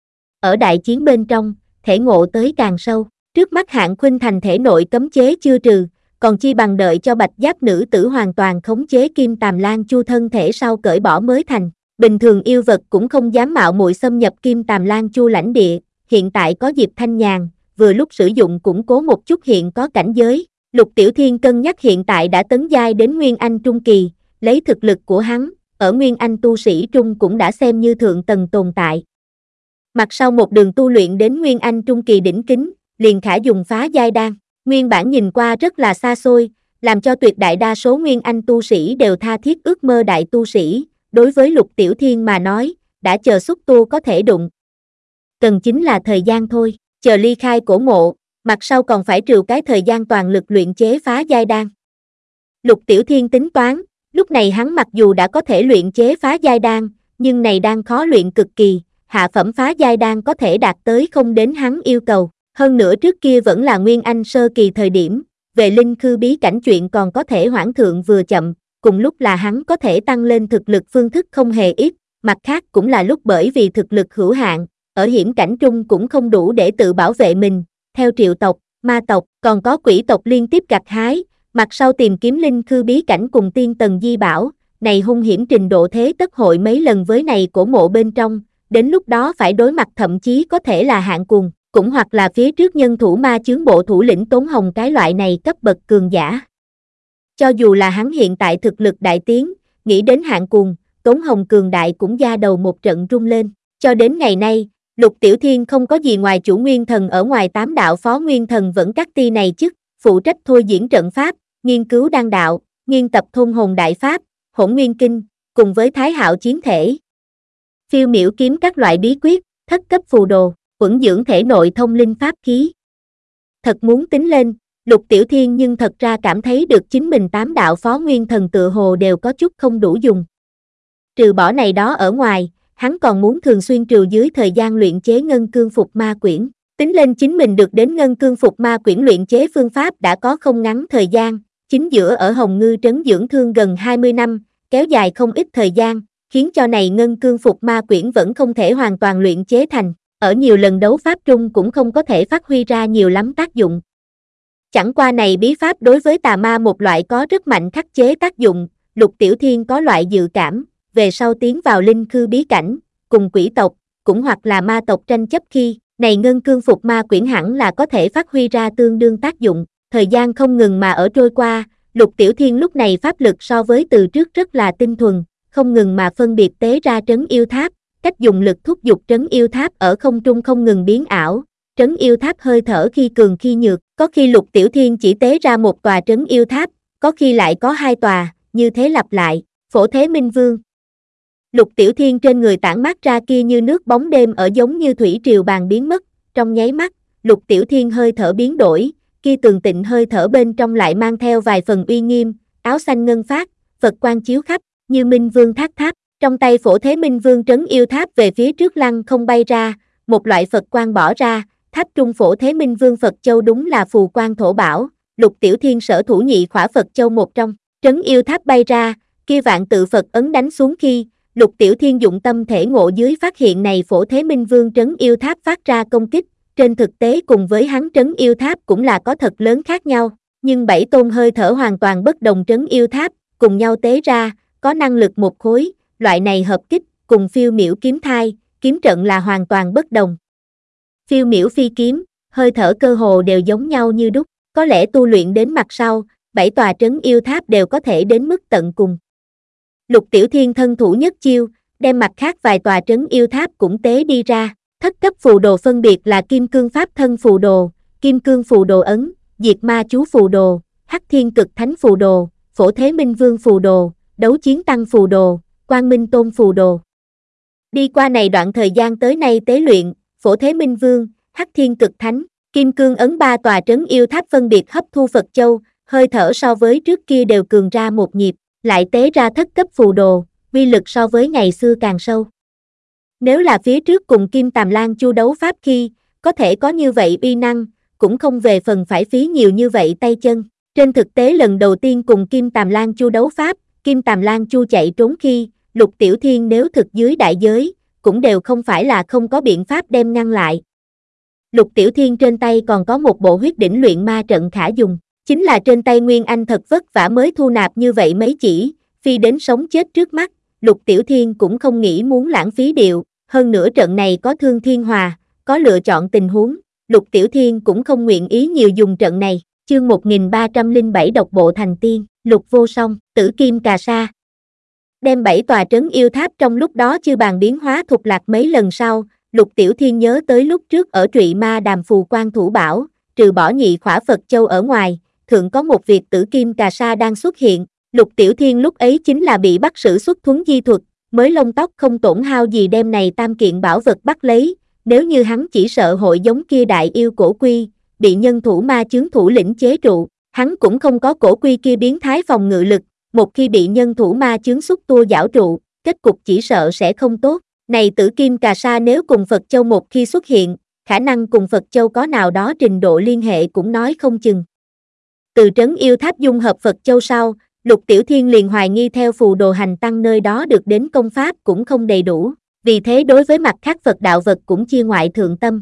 Ở đại chiến bên trong, thể ngộ tới càng sâu, trước mắt Hạng Khuynh Thành thể nội cấm chế chưa trừ, còn chi bằng đợi cho bạch giáp nữ tử hoàn toàn khống chế Kim Tàm Lan Chu thân thể sau cởi bỏ mới thành. Bình thường yêu vật cũng không dám mạo muội xâm nhập Kim Tàm Lan Chu lãnh địa, hiện tại có Diệp Thanh Nhàn, vừa lúc sử dụng củng cố một chút hiện có cảnh giới. Lục Tiểu Thiên cân nhắc hiện tại đã tấn giai đến Nguyên Anh Trung Kỳ, lấy thực lực của hắn, ở Nguyên Anh tu sĩ Trung cũng đã xem như thượng tầng tồn tại. Mặt sau một đường tu luyện đến Nguyên Anh Trung Kỳ đỉnh kính, liền khả dùng phá giai đan. Nguyên bản nhìn qua rất là xa xôi, làm cho tuyệt đại đa số Nguyên Anh tu sĩ đều tha thiết ước mơ đại tu sĩ, đối với Lục Tiểu Thiên mà nói, đã chờ xúc tu có thể đụng. Cần chính là thời gian thôi, chờ ly khai cổ mộ, mặt sau còn phải trừ cái thời gian toàn lực luyện chế phá giai đan. Lục Tiểu Thiên tính toán, lúc này hắn mặc dù đã có thể luyện chế phá giai đan, nhưng này đan khó luyện cực kỳ, hạ phẩm phá giai đan có thể đạt tới không đến hắn yêu cầu. Hơn nữa trước kia vẫn là Nguyên Anh sơ kỳ thời điểm, về linh khư bí cảnh chuyện còn có thể hoãn thượng vừa chậm, cùng lúc là hắn có thể tăng lên thực lực phương thức không hề ít, mặt khác cũng là lúc bởi vì thực lực hữu hạn, ở hiểm cảnh trung cũng không đủ để tự bảo vệ mình, theo triệu tộc, ma tộc, còn có quỷ tộc liên tiếp gặt hái, mặt sau tìm kiếm linh khư bí cảnh cùng tiên tần di bảo, này hung hiểm trình độ thế tất hội mấy lần với này cổ mộ bên trong, đến lúc đó phải đối mặt thậm chí có thể là hạn cùng, cũng hoặc là phía trước nhân thủ ma chướng bộ thủ lĩnh Tống Hồng cái loại này cấp bậc cường giả. Cho dù là hắn hiện tại thực lực đại tiến, nghĩ đến hạn cùng, Tống Hồng cường đại cũng da đầu một trận rung lên, cho đến ngày nay, Lục Tiểu Thiên không có gì ngoài chủ nguyên thần ở ngoài tám đạo phó nguyên thần vẫn các ti này chức, phụ trách thôi diễn trận pháp, nghiên cứu đan đạo, nghiên tập thôn hồn đại pháp, hỗn nguyên kinh, cùng với thái hạo chiến thể. Phiêu miểu kiếm các loại bí quyết, thất cấp phù đồ, uẩn dưỡng thể nội thông linh pháp khí. Thật muốn tính lên, Lục Tiểu Thiên nhưng thật ra cảm thấy được chính mình tám đạo phó nguyên thần tựa hồ đều có chút không đủ dùng. Trừ bỏ này đó ở ngoài, hắn còn muốn thường xuyên trừ dưới thời gian luyện chế ngân cương phục ma quyển. Tính lên chính mình được đến ngân cương phục ma quyển luyện chế phương pháp đã có không ngắn thời gian, chính giữa ở Hồng Ngư trấn dưỡng thương gần hai mươi năm, kéo dài không ít thời gian, khiến cho này ngân cương phục ma quyển vẫn không thể hoàn toàn luyện chế thành, ở nhiều lần đấu pháp trung cũng không có thể phát huy ra nhiều lắm tác dụng. Chẳng qua này bí pháp đối với tà ma một loại có rất mạnh khắc chế tác dụng, Lục Tiểu Thiên có loại dự cảm, về sau tiến vào linh khư bí cảnh, cùng quỷ tộc, cũng hoặc là ma tộc tranh chấp khi, này ngân cương phục ma quyển hẳn là có thể phát huy ra tương đương tác dụng, thời gian không ngừng mà ở trôi qua, Lục Tiểu Thiên lúc này pháp lực so với từ trước rất là tinh thuần, không ngừng mà phân biệt tế ra trấn yêu tháp, cách dùng lực thúc giục trấn yêu tháp ở không trung không ngừng biến ảo, trấn yêu tháp hơi thở khi cường khi nhược, có khi Lục Tiểu Thiên chỉ tế ra một tòa trấn yêu tháp, có khi lại có hai tòa, như thế lặp lại, Phổ Thế Minh Vương. Lục Tiểu Thiên trên người tản mát ra kia như nước bóng đêm ở giống như thủy triều bàn biến mất, trong nháy mắt, Lục Tiểu Thiên hơi thở biến đổi, kia tường tịnh hơi thở bên trong lại mang theo vài phần uy nghiêm, áo xanh ngân phát, Phật quang chiếu khắp, như Minh Vương thác tháp, trong tay Phổ Thế Minh Vương trấn yêu tháp về phía trước lăng không bay ra, một loại Phật quang bỏ ra, tháp trung Phổ Thế Minh Vương Phật Châu đúng là phù quang thổ bảo, Lục Tiểu Thiên sở thủ nhị khỏa Phật Châu một trong, trấn yêu tháp bay ra, kia vạn tự Phật ấn đánh xuống khi, Lục Tiểu Thiên dụng tâm thể ngộ dưới phát hiện này Phổ Thế Minh Vương trấn yêu tháp phát ra công kích, trên thực tế cùng với hắn trấn yêu tháp cũng là có thật lớn khác nhau, nhưng bảy tôn hơi thở hoàn toàn bất đồng trấn yêu tháp, cùng nhau tế ra, có năng lực một khối, loại này hợp kích, cùng phiêu miểu kiếm thai, kiếm trận là hoàn toàn bất đồng. Phiêu miểu phi kiếm, hơi thở cơ hồ đều giống nhau như đúc, có lẽ tu luyện đến mặt sau, bảy tòa trấn yêu tháp đều có thể đến mức tận cùng. Lục Tiểu Thiên thân thủ nhất chiêu, đem mặt khác vài tòa trấn yêu tháp cũng tế đi ra, thất cấp phù đồ phân biệt là Kim Cương Pháp Thân Phù Đồ, Kim Cương Phù Đồ Ấn, Diệt Ma Chú Phù Đồ, Hắc Thiên Cực Thánh Phù Đồ, Phổ Thế Minh Vương Phù Đồ, Đấu Chiến Tăng Phù Đồ, Quang Minh Tôn Phù Đồ. Đi qua này đoạn thời gian tới nay tế luyện, Phổ Thế Minh Vương, Hắc Thiên Cực Thánh, Kim Cương Ấn ba tòa trấn yêu tháp phân biệt hấp thu Phật Châu, hơi thở so với trước kia đều cường ra một nhịp, lại tế ra thất cấp phù đồ, uy lực so với ngày xưa càng sâu. Nếu là phía trước cùng Kim Tàm Lan Chu đấu pháp khi, có thể có như vậy uy năng, cũng không về phần phải phí nhiều như vậy tay chân. Trên thực tế lần đầu tiên cùng Kim Tàm Lan Chu đấu pháp, Kim Tàm Lan Chu chạy trốn khi, Lục Tiểu Thiên nếu thực dưới đại giới, cũng đều không phải là không có biện pháp đem ngăn lại. Lục Tiểu Thiên trên tay còn có một bộ huyết đỉnh luyện ma trận khả dùng, chính là trên tay Nguyên Anh thật vất vả mới thu nạp như vậy mấy chỉ, phi đến sống chết trước mắt, Lục Tiểu Thiên cũng không nghĩ muốn lãng phí điệu, hơn nữa trận này có Thương Thiên Hòa, có lựa chọn tình huống, Lục Tiểu Thiên cũng không nguyện ý nhiều dùng trận này. Chương một nghìn ba trăm lẻ bảy độc bộ thành tiên, Lục Vô Song, Tử Kim Cà Sa. Đem bảy tòa trấn yêu tháp trong lúc đó chưa bàn biến hóa thục lạc mấy lần sau, Lục Tiểu Thiên nhớ tới lúc trước ở Trụy Ma Đàm Phù Quan Thủ Bảo, trừ bỏ nhị khỏa Phật Châu ở ngoài, thượng có một việc Tử Kim Cà Sa đang xuất hiện. Lục Tiểu Thiên lúc ấy chính là bị bắt sử xuất thuấn di thuật, mới lông tóc không tổn hao gì đem này tam kiện bảo vật bắt lấy, nếu như hắn chỉ sợ hội giống kia đại yêu cổ quy, bị nhân thủ ma chướng thủ lĩnh chế trụ, hắn cũng không có cổ quy kia biến thái phòng ngự lực, một khi bị nhân thủ ma chướng xúc tua giảo trụ, kết cục chỉ sợ sẽ không tốt. Này Tử Kim Cà Sa nếu cùng Phật Châu một khi xuất hiện, khả năng cùng Phật Châu có nào đó trình độ liên hệ cũng nói không chừng. Từ trấn yêu tháp dung hợp Phật Châu sau, Lục Tiểu Thiên liền hoài nghi theo phù đồ hành tăng nơi đó được đến công pháp cũng không đầy đủ, vì thế đối với mặt khác Phật đạo vật cũng chia ngoại thượng tâm.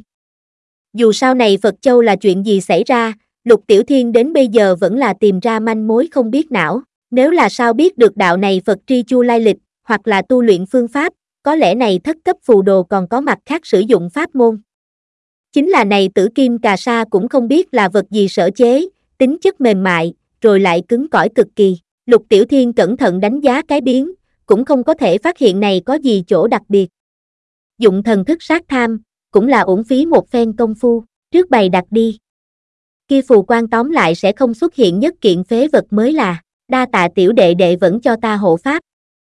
Dù sau này Phật Châu là chuyện gì xảy ra, Lục Tiểu Thiên đến bây giờ vẫn là tìm ra manh mối không biết não, nếu là sao biết được đạo này Phật tri chu lai lịch, hoặc là tu luyện phương pháp, có lẽ này thất cấp phù đồ còn có mặt khác sử dụng pháp môn. Chính là này Tử Kim Cà Sa cũng không biết là vật gì sở chế, tính chất mềm mại, rồi lại cứng cỏi cực kỳ. Lục Tiểu Thiên cẩn thận đánh giá cái biến, cũng không có thể phát hiện này có gì chỗ đặc biệt. Dụng thần thức sát tham, cũng là uổng phí một phen công phu, trước bày đặt đi. Kia phù quan tóm lại sẽ không xuất hiện nhất kiện phế vật mới là, đa tạ tiểu đệ đệ vẫn cho ta hộ pháp.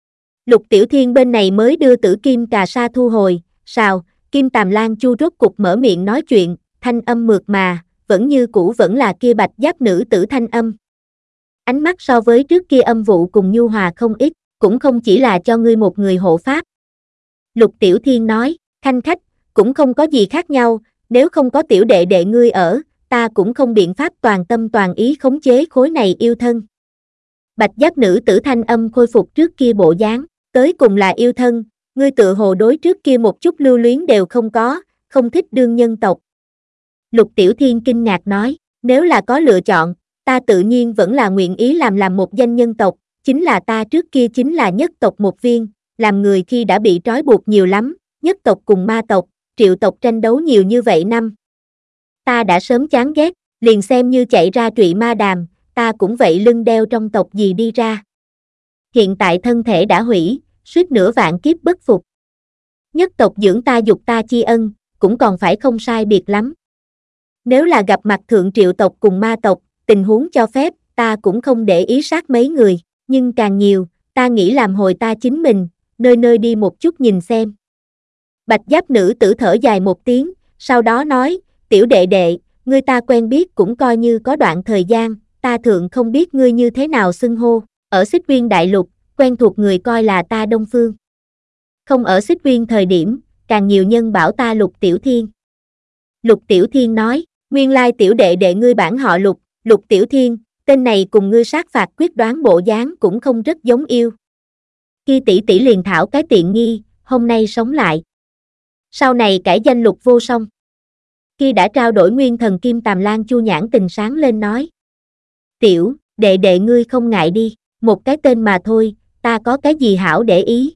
Lục Tiểu Thiên bên này mới đưa Tử Kim Cà Sa thu hồi, sao, Kim Tàm Lan Chu rốt cục mở miệng nói chuyện, thanh âm mượt mà, vẫn như cũ vẫn là kia bạch giáp nữ tử thanh âm. Ánh mắt so với trước kia âm vụ cùng nhu hòa không ít, cũng không chỉ là cho ngươi một người hộ pháp. Lục Tiểu Thiên nói, khanh khách, cũng không có gì khác nhau, nếu không có tiểu đệ đệ ngươi ở, ta cũng không biện pháp toàn tâm toàn ý khống chế khối này yêu thân. Bạch giáp nữ tử thanh âm khôi phục trước kia bộ dáng, tới cùng là yêu thân, ngươi tự hồ đối trước kia một chút lưu luyến đều không có, không thích đương nhân tộc. Lục Tiểu Thiên kinh ngạc nói, nếu là có lựa chọn, ta tự nhiên vẫn là nguyện ý làm làm một danh nhân tộc, chính là ta trước kia chính là nhất tộc một viên, làm người khi đã bị trói buộc nhiều lắm, nhất tộc cùng ma tộc, triệu tộc tranh đấu nhiều như vậy năm. Ta đã sớm chán ghét, liền xem như chạy ra Trụy Ma Đàm, ta cũng vậy lưng đeo trong tộc gì đi ra. Hiện tại thân thể đã hủy, suýt nửa vạn kiếp bất phục. Nhất tộc dưỡng ta dục ta chi ân, cũng còn phải không sai biệt lắm. Nếu là gặp mặt thượng triệu tộc cùng ma tộc, tình huống cho phép, ta cũng không để ý sát mấy người, nhưng càng nhiều, ta nghĩ làm hồi ta chính mình, nơi nơi đi một chút nhìn xem. Bạch giáp nữ tử thở dài một tiếng, sau đó nói, tiểu đệ đệ, ngươi ta quen biết cũng coi như có đoạn thời gian, ta thượng không biết ngươi như thế nào xưng hô, ở Xích Viên Đại Lục, quen thuộc người coi là ta Đông Phương. Không ở Xích Viên thời điểm, càng nhiều nhân bảo ta Lục Tiểu Thiên. Lục Tiểu Thiên nói, nguyên lai tiểu đệ đệ ngươi bản họ Lục, Lục Tiểu Thiên, tên này cùng ngươi sát phạt quyết đoán bộ dáng cũng không rất giống yêu. Khi tỷ tỷ liền thảo cái tiện nghi, hôm nay sống lại. Sau này cải danh Lục Vô Song. Khi đã trao đổi nguyên thần Kim Tàm Lan Chu nhãn tình sáng lên nói. Tiểu, đệ đệ ngươi không ngại đi, một cái tên mà thôi, ta có cái gì hảo để ý.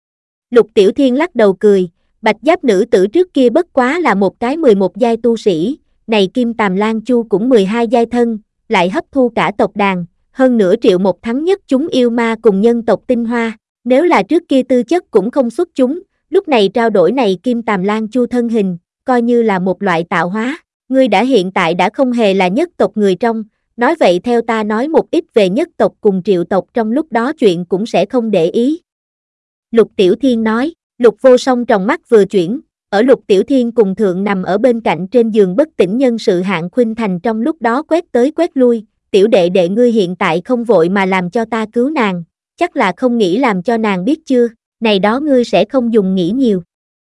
Lục Tiểu Thiên lắc đầu cười, bạch giáp nữ tử trước kia bất quá là một cái mười một giai tu sĩ, này Kim Tàm Lan Chu cũng mười hai giai thân, lại hấp thu cả tộc đàn, hơn nửa triệu một thắng nhất chúng yêu ma cùng nhân tộc tinh hoa, nếu là trước kia tư chất cũng không xuất chúng, lúc này trao đổi này Kim Tàm Lan Chu thân hình, coi như là một loại tạo hóa, ngươi đã hiện tại đã không hề là nhất tộc người trong, nói vậy theo ta nói một ít về nhất tộc cùng triệu tộc trong lúc đó chuyện cũng sẽ không để ý. Lục Tiểu Thiên nói, Lục Vô Song trong mắt vừa chuyển, ở Lục Tiểu Thiên cùng thượng nằm ở bên cạnh trên giường bất tỉnh nhân sự Hạng Khuynh Thành trong lúc đó quét tới quét lui, tiểu đệ đệ ngươi hiện tại không vội mà làm cho ta cứu nàng, chắc là không nghĩ làm cho nàng biết chưa, này đó ngươi sẽ không dùng nghĩ nhiều.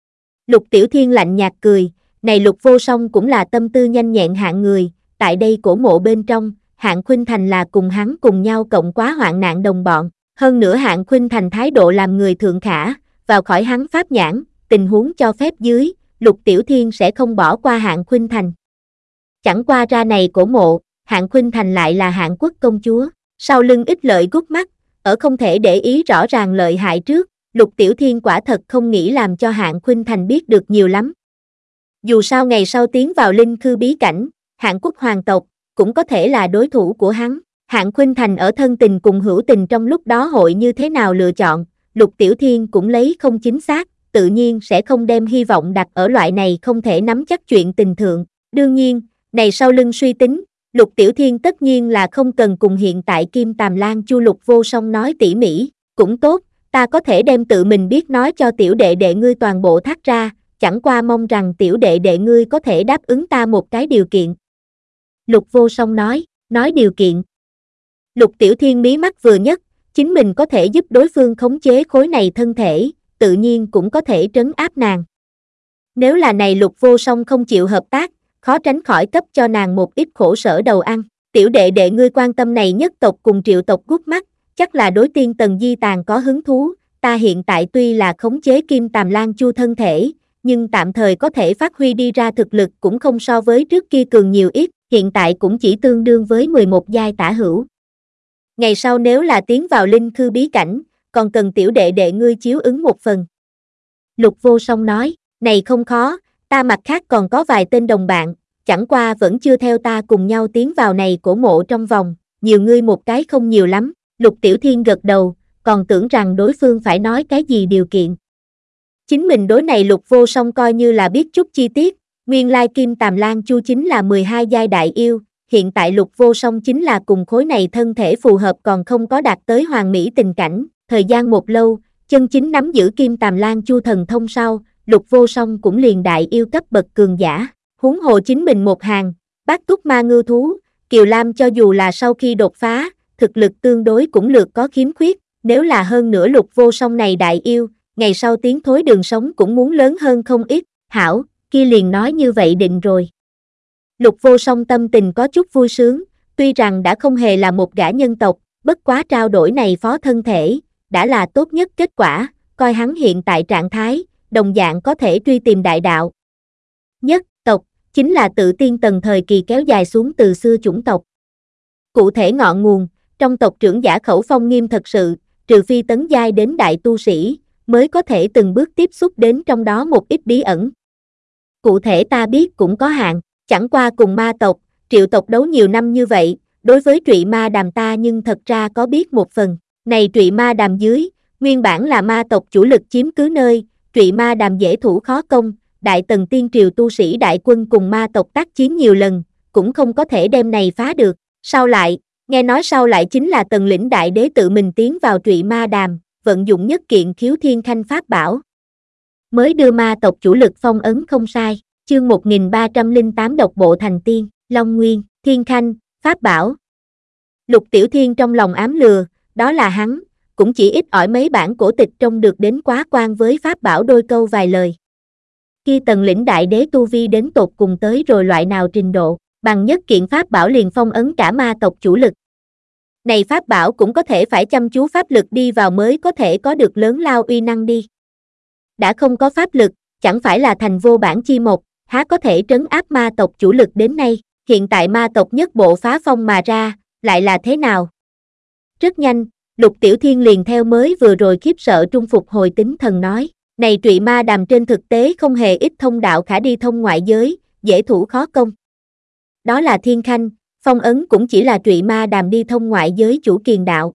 Lục Tiểu Thiên lạnh nhạt cười, này Lục Vô Song cũng là tâm tư nhanh nhẹn hạng người, tại đây cổ mộ bên trong, Hạng Khuynh Thành là cùng hắn cùng nhau cộng quá hoạn nạn đồng bọn, hơn nữa Hạng Khuynh Thành thái độ làm người thượng khả, vào khỏi hắn pháp nhãn, tình huống cho phép dưới, Lục Tiểu Thiên sẽ không bỏ qua Hạng Khuynh Thành. Chẳng qua ra này cổ mộ, Hạng Khuynh Thành lại là Hạng Quốc công chúa, sau lưng ít lợi gút mắt, ở không thể để ý rõ ràng lợi hại trước, Lục Tiểu Thiên quả thật không nghĩ làm cho Hạng Khuynh Thành biết được nhiều lắm. Dù sao ngày sau tiến vào linh khư bí cảnh, Hạng Quốc hoàng tộc cũng có thể là đối thủ của hắn. Hạng Khuynh Thành ở thân tình cùng hữu tình trong lúc đó hội như thế nào lựa chọn, Lục Tiểu Thiên cũng lấy không chính xác, tự nhiên sẽ không đem hy vọng đặt ở loại này không thể nắm chắc chuyện tình thượng. Đương nhiên, này sau lưng suy tính, Lục Tiểu Thiên tất nhiên là không cần cùng hiện tại Kim Tàm Lan Chu Lục Vô Song nói tỉ mỉ, cũng tốt, ta có thể đem tự mình biết nói cho tiểu đệ đệ ngươi toàn bộ thác ra, chẳng qua mong rằng tiểu đệ đệ ngươi có thể đáp ứng ta một cái điều kiện. Lục Vô Song nói, nói điều kiện. Lục Tiểu Thiên mí mắt vừa nhấc, chính mình có thể giúp đối phương khống chế khối này thân thể, tự nhiên cũng có thể trấn áp nàng. Nếu là này Lục Vô Song không chịu hợp tác, khó tránh khỏi cấp cho nàng một ít khổ sở đầu ăn. Tiểu đệ đệ ngươi quan tâm này nhất tộc cùng triệu tộc gút mắt, chắc là đối tiên tần di tàn có hứng thú, ta hiện tại tuy là khống chế Kim Tàm Lan Chu thân thể, nhưng tạm thời có thể phát huy đi ra thực lực cũng không so với trước kia cường nhiều ít, hiện tại cũng chỉ tương đương với mười một giai tả hữu. Ngày sau nếu là tiến vào linh khư bí cảnh, còn cần tiểu đệ đệ ngươi chiếu ứng một phần. Lục Vô Song nói, này không khó, ta mặt khác còn có vài tên đồng bạn, chẳng qua vẫn chưa theo ta cùng nhau tiến vào này cổ mộ trong vòng, nhiều ngươi một cái không nhiều lắm. Lục Tiểu Thiên gật đầu, còn tưởng rằng đối phương phải nói cái gì điều kiện. Chính mình đối này Lục Vô Song coi như là biết chút chi tiết, nguyên lai Kim Tàm Lan Chu chính là mười hai giai đại yêu, hiện tại Lục Vô Song chính là cùng khối này thân thể phù hợp còn không có đạt tới hoàn mỹ tình cảnh, thời gian một lâu, chân chính nắm giữ Kim Tàm Lan Chu thần thông sau, Lục Vô Song cũng liền đại yêu cấp bậc cường giả, huống hồ chính mình một hàng, bát túc ma ngư thú, Kiều Lam cho dù là sau khi đột phá, thực lực tương đối cũng lược có khiếm khuyết, nếu là hơn nữa Lục Vô Song này đại yêu, ngày sau tiến thối đường sống cũng muốn lớn hơn không ít, hảo, kia liền nói như vậy định rồi. Lục Vô Song tâm tình có chút vui sướng, tuy rằng đã không hề là một gã nhân tộc, bất quá trao đổi này phó thân thể, đã là tốt nhất kết quả, coi hắn hiện tại trạng thái, đồng dạng có thể truy tìm đại đạo. Nhất tộc, chính là tự tiên tần thời kỳ kéo dài xuống từ xưa chủng tộc. Cụ thể ngọn nguồn, trong tộc trưởng giả khẩu phong nghiêm thật sự, trừ phi tấn giai đến đại tu sĩ, mới có thể từng bước tiếp xúc đến trong đó một ít bí ẩn. Cụ thể ta biết cũng có hạn, chẳng qua cùng ma tộc, triệu tộc đấu nhiều năm như vậy, đối với trụy ma đàm ta nhưng thật ra có biết một phần. Này trụy ma đàm dưới, nguyên bản là ma tộc chủ lực chiếm cứ nơi, trụy ma đàm dễ thủ khó công, đại tần tiên triều tu sĩ đại quân cùng ma tộc tác chiến nhiều lần, cũng không có thể đem này phá được. Sau lại, nghe nói sau lại chính là tần lĩnh đại đế tự mình tiến vào trụy ma đàm, vận dụng nhất kiện khiếu thiên khanh pháp bảo. Mới đưa ma tộc chủ lực phong ấn không sai, chương một nghìn ba trăm lẻ tám độc bộ thành tiên, Long Nguyên, Thiên Khanh, pháp bảo. Lục Tiểu Thiên trong lòng ám lừa, đó là hắn, cũng chỉ ít ỏi mấy bản cổ tịch trông được đến quá quan với pháp bảo đôi câu vài lời. Khi tần lĩnh đại đế tu vi đến tột cùng tới rồi loại nào trình độ, bằng nhất kiện pháp bảo liền phong ấn cả ma tộc chủ lực. Này pháp bảo cũng có thể phải chăm chú pháp lực đi vào mới có thể có được lớn lao uy năng đi. Đã không có pháp lực, chẳng phải là thành vô bản chi một, há có thể trấn áp ma tộc chủ lực đến nay, hiện tại ma tộc nhất bộ phá phong mà ra, lại là thế nào? Rất nhanh, Lục Tiểu Thiên liền theo mới vừa rồi khiếp sợ trung phục hồi tính thần nói, này trụy ma đàm trên thực tế không hề ít thông đạo khả đi thông ngoại giới, dễ thủ khó công. Đó là Thiên Khanh, phong ấn cũng chỉ là trụy ma đàm đi thông ngoại giới chủ kiền đạo.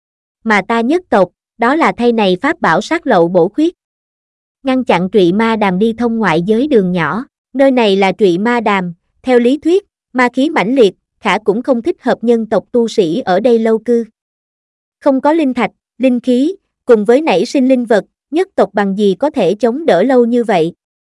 Mà ta nhất tộc, đó là thay này pháp bảo sát lậu bổ khuyết. Ngăn chặn trụy ma đàm đi thông ngoại giới đường nhỏ, nơi này là trụy ma đàm, theo lý thuyết, ma khí mãnh liệt, khả cũng không thích hợp nhân tộc tu sĩ ở đây lâu cư. Không có linh thạch, linh khí, cùng với nảy sinh linh vật, nhất tộc bằng gì có thể chống đỡ lâu như vậy.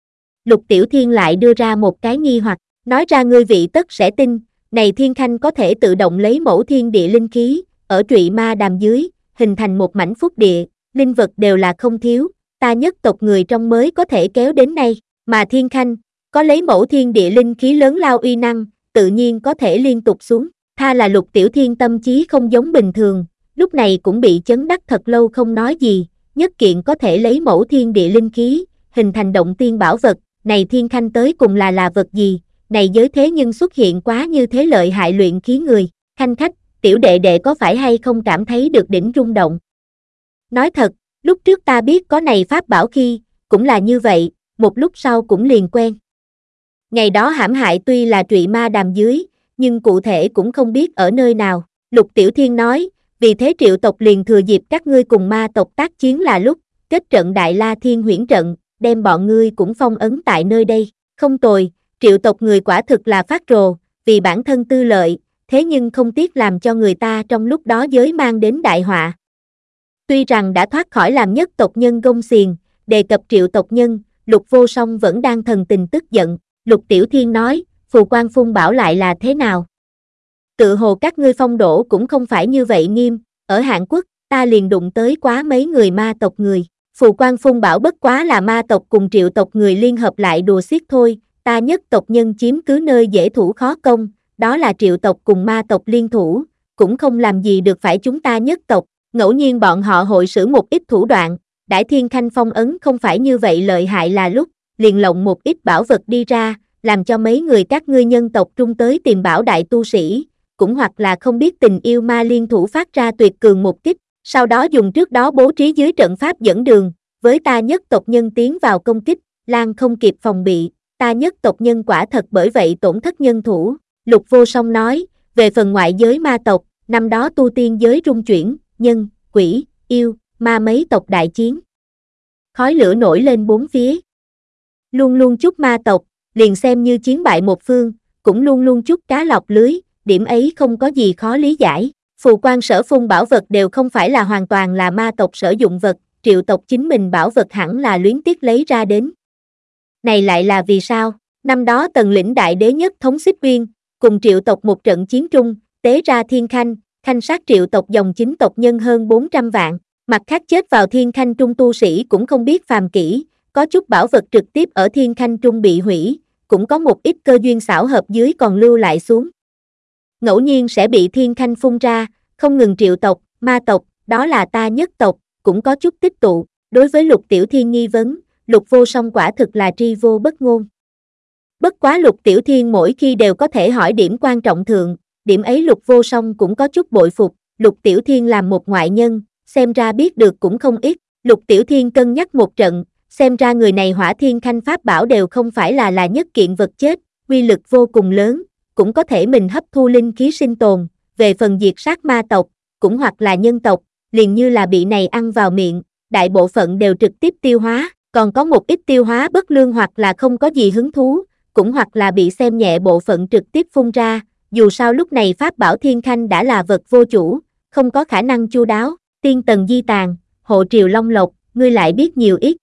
Lục Tiểu Thiên lại đưa ra một cái nghi hoặc, nói ra ngươi vị tất sẽ tin, này Thiên Khanh có thể tự động lấy mẫu thiên địa linh khí, ở trụy ma đàm dưới, hình thành một mảnh phúc địa, linh vật đều là không thiếu, ta nhất tộc người trong mới có thể kéo đến nay, mà Thiên Khanh, có lấy mẫu thiên địa linh khí lớn lao uy năng, tự nhiên có thể liên tục xuống, tha là Lục Tiểu Thiên tâm trí không giống bình thường, lúc này cũng bị chấn đắc thật lâu không nói gì, nhất kiện có thể lấy mẫu thiên địa linh khí, hình thành động tiên bảo vật, này Thiên Khanh tới cùng là là vật gì, này giới thế nhưng xuất hiện quá như thế lợi hại luyện khí người, Khanh khách, tiểu đệ đệ có phải hay không cảm thấy được đỉnh rung động. Nói thật, Lúc trước ta biết có này pháp bảo khi, cũng là như vậy, một lúc sau cũng liền quen. Ngày đó hãm hại tuy là trụy ma đàm dưới, nhưng cụ thể cũng không biết ở nơi nào. Lục Tiểu Thiên nói, vì thế Triệu tộc liền thừa dịp các ngươi cùng ma tộc tác chiến là lúc, kết trận Đại La Thiên Huyễn trận, đem bọn ngươi cũng phong ấn tại nơi đây. Không tồi, Triệu tộc người quả thực là phát rồ, vì bản thân tư lợi, thế nhưng không tiếc làm cho người ta trong lúc đó giới mang đến đại họa. Tuy rằng đã thoát khỏi làm nhất tộc nhân gông xiềng, đề cập Triệu tộc nhân, Lục Vô Song vẫn đang thần tình tức giận. Lục Tiểu Thiên nói, phù quan phun bảo lại là thế nào? Tự hồ các ngươi phong đổ cũng không phải như vậy nghiêm, ở Hàn Quốc, ta liền đụng tới quá mấy người ma tộc người. Phù quan phun bảo bất quá là ma tộc cùng Triệu tộc người liên hợp lại đùa xiết thôi, ta nhất tộc nhân chiếm cứ nơi dễ thủ khó công, đó là Triệu tộc cùng ma tộc liên thủ, cũng không làm gì được phải chúng ta nhất tộc, ngẫu nhiên bọn họ hội sử một ít thủ đoạn, Đãi Thiên Khanh phong ấn không phải như vậy lợi hại là lúc, liền lộng một ít bảo vật đi ra, làm cho mấy người các ngươi nhân tộc trung tới tìm bảo đại tu sĩ, cũng hoặc là không biết tình yêu ma liên thủ phát ra tuyệt cường một kích, sau đó dùng trước đó bố trí dưới trận pháp dẫn đường, với ta nhất tộc nhân tiến vào công kích, Lan không kịp phòng bị, ta nhất tộc nhân quả thật bởi vậy tổn thất nhân thủ. Lục Vô Song nói, về phần ngoại giới ma tộc, năm đó tu tiên giới rung chuyển, nhân, quỷ, yêu, ma mấy tộc đại chiến. Khói lửa nổi lên bốn phía. Luôn luôn chút ma tộc, liền xem như chiến bại một phương, cũng luôn luôn chút cá lọc lưới, điểm ấy không có gì khó lý giải. Phù quan sở phun bảo vật đều không phải là hoàn toàn là ma tộc sử dụng vật, Triệu tộc chính mình bảo vật hẳn là luyến tiếc lấy ra đến. Này lại là vì sao? Năm đó Tần lĩnh đại đế nhất thống Xích Uyên, cùng Triệu tộc một trận chiến trung, tế ra Thiên Khanh, khanh sát Triệu tộc dòng chính tộc nhân hơn bốn trăm vạn, mặt khác chết vào Thiên Khanh trung tu sĩ cũng không biết phàm kỹ, có chút bảo vật trực tiếp ở Thiên Khanh trung bị hủy, cũng có một ít cơ duyên xảo hợp dưới còn lưu lại xuống. Ngẫu nhiên sẽ bị Thiên Khanh phun ra, không ngừng Triệu tộc, ma tộc, đó là ta nhất tộc, cũng có chút tích tụ. Đối với Lục Tiểu Thiên nghi vấn, Lục Vô Song quả thực là tri vô bất ngôn. Bất quá Lục Tiểu Thiên mỗi khi đều có thể hỏi điểm quan trọng thượng, điểm ấy Lục Vô Song cũng có chút bội phục, Lục Tiểu Thiên làm một ngoại nhân, xem ra biết được cũng không ít. Lục Tiểu Thiên cân nhắc một trận, xem ra người này Hỏa Thiên Khanh pháp bảo đều không phải là là nhất kiện vật chết, uy lực vô cùng lớn, cũng có thể mình hấp thu linh khí sinh tồn, về phần diệt sát ma tộc, cũng hoặc là nhân tộc, liền như là bị này ăn vào miệng, đại bộ phận đều trực tiếp tiêu hóa, còn có một ít tiêu hóa bất lương hoặc là không có gì hứng thú, cũng hoặc là bị xem nhẹ bộ phận trực tiếp phun ra, dù sao lúc này pháp bảo Thiên Khanh đã là vật vô chủ, không có khả năng chu đáo. Tiên Tần Di Tàn, hộ triều Long Lộc, ngươi lại biết nhiều ít.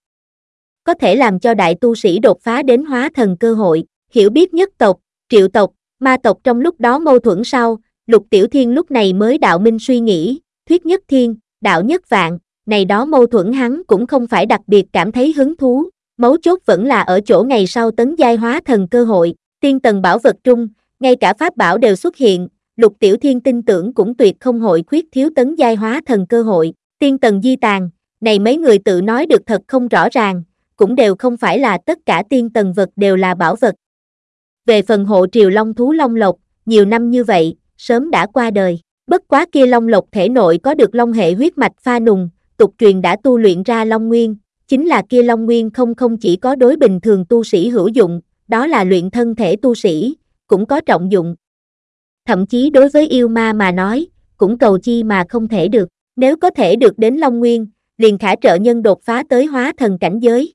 Có thể làm cho đại tu sĩ đột phá đến hóa thần cơ hội, hiểu biết nhất tộc, Triệu tộc, ma tộc trong lúc đó mâu thuẫn sau, Lục Tiểu Thiên lúc này mới đạo minh suy nghĩ, thuyết nhất thiên, đạo nhất vạn, này đó mâu thuẫn hắn cũng không phải đặc biệt cảm thấy hứng thú, mấu chốt vẫn là ở chỗ ngày sau tấn giai hóa thần cơ hội, tiên tần bảo vật trung, ngay cả pháp bảo đều xuất hiện, Lục Tiểu Thiên tin tưởng cũng tuyệt không hội khuyết thiếu tấn giai hóa thần cơ hội, tiên tần di tàn, này mấy người tự nói được thật không rõ ràng, cũng đều không phải là tất cả tiên tần vật đều là bảo vật. Về phần hộ triều long thú long lộc, nhiều năm như vậy, sớm đã qua đời, bất quá kia long lộc thể nội có được long hệ huyết mạch pha nùng, tục truyền đã tu luyện ra long nguyên, chính là kia long nguyên không không chỉ có đối bình thường tu sĩ hữu dụng, đó là luyện thân thể tu sĩ, cũng có trọng dụng. Thậm chí đối với yêu ma mà nói, cũng cầu chi mà không thể được, nếu có thể được đến long nguyên, liền khả trợ nhân đột phá tới hóa thần cảnh giới.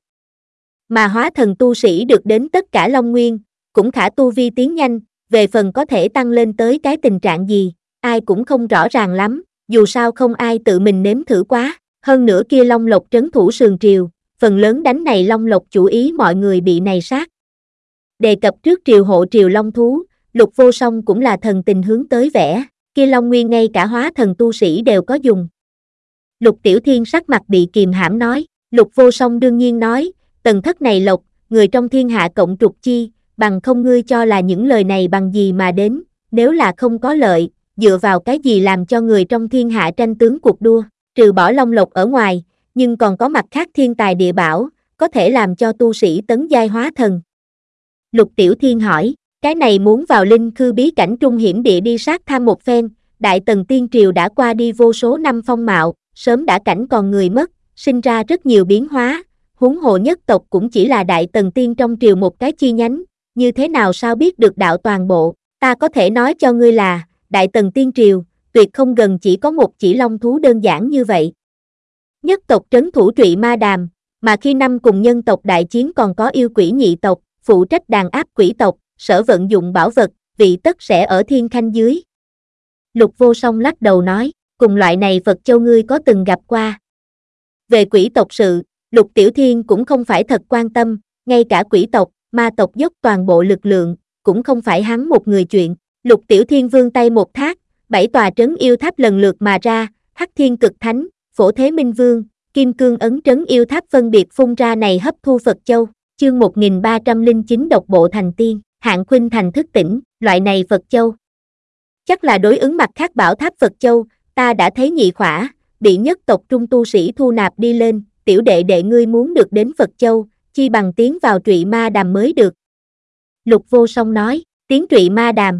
Mà hóa thần tu sĩ được đến tất cả long nguyên, cũng khả tu vi tiến nhanh, về phần có thể tăng lên tới cái tình trạng gì, ai cũng không rõ ràng lắm, dù sao không ai tự mình nếm thử quá, hơn nữa kia long lộc trấn thủ sườn triều, phần lớn đánh này long lộc chủ ý mọi người bị này sát. Đề cập trước triều hộ triều long thú, Lục Vô Song cũng là thần tình hướng tới vẽ, kia long nguyên ngay cả hóa thần tu sĩ đều có dùng. Lục Tiểu Thiên sắc mặt bị kìm hãm nói, Lục Vô Song đương nhiên nói, tần thất này lộc, người trong thiên hạ cộng trục chi, bằng không ngươi cho là những lời này bằng gì mà đến, nếu là không có lợi, dựa vào cái gì làm cho người trong thiên hạ tranh tướng cuộc đua, trừ bỏ long lộc ở ngoài, nhưng còn có mặt khác thiên tài địa bảo, có thể làm cho tu sĩ tấn giai hóa thần. Lục Tiểu Thiên hỏi, cái này muốn vào linh khư bí cảnh trung hiểm địa đi sát tham một phen, đại tần tiên triều đã qua đi vô số năm phong mạo, sớm đã cảnh còn người mất, sinh ra rất nhiều biến hóa, huống hồ nhất tộc cũng chỉ là Đại Tần Tiên trong triều một cái chi nhánh, như thế nào sao biết được đạo toàn bộ, ta có thể nói cho ngươi là, Đại Tần Tiên triều, tuyệt không gần chỉ có một chỉ long thú đơn giản như vậy. Nhất tộc trấn thủ Trụy Ma Đàm, mà khi năm cùng nhân tộc đại chiến còn có yêu quỷ nhị tộc, phụ trách đàn áp quỷ tộc, sở vận dụng bảo vật, vị tất sẽ ở thiên khanh dưới. Lục Vô Song lắc đầu nói, cùng loại này Phật Châu ngươi có từng gặp qua. Về quỷ tộc sự, Lục Tiểu Thiên cũng không phải thật quan tâm, ngay cả quỷ tộc, ma tộc dốc toàn bộ lực lượng, cũng không phải hắn một người chuyện. Lục Tiểu Thiên vươn tay một thác, bảy tòa trấn yêu tháp lần lượt mà ra, Hắc Thiên Cực Thánh, Phổ Thế Minh Vương, Kim Cương Ấn trấn yêu tháp phân biệt phun ra này hấp thu Phật Châu, chương một nghìn ba trăm lẻ chín độc bộ thành tiên, Hạng Khuynh Thành thức tỉnh, loại này Phật Châu. Chắc là đối ứng mặt khác bảo tháp Phật Châu, ta đã thấy nhị khỏa, bị nhất tộc trung tu sĩ thu nạp đi lên, tiểu đệ đệ ngươi muốn được đến Phật Châu, chi bằng tiến vào Trụy Ma Đàm mới được. Lục Vô Song nói, tiến Trụy Ma Đàm.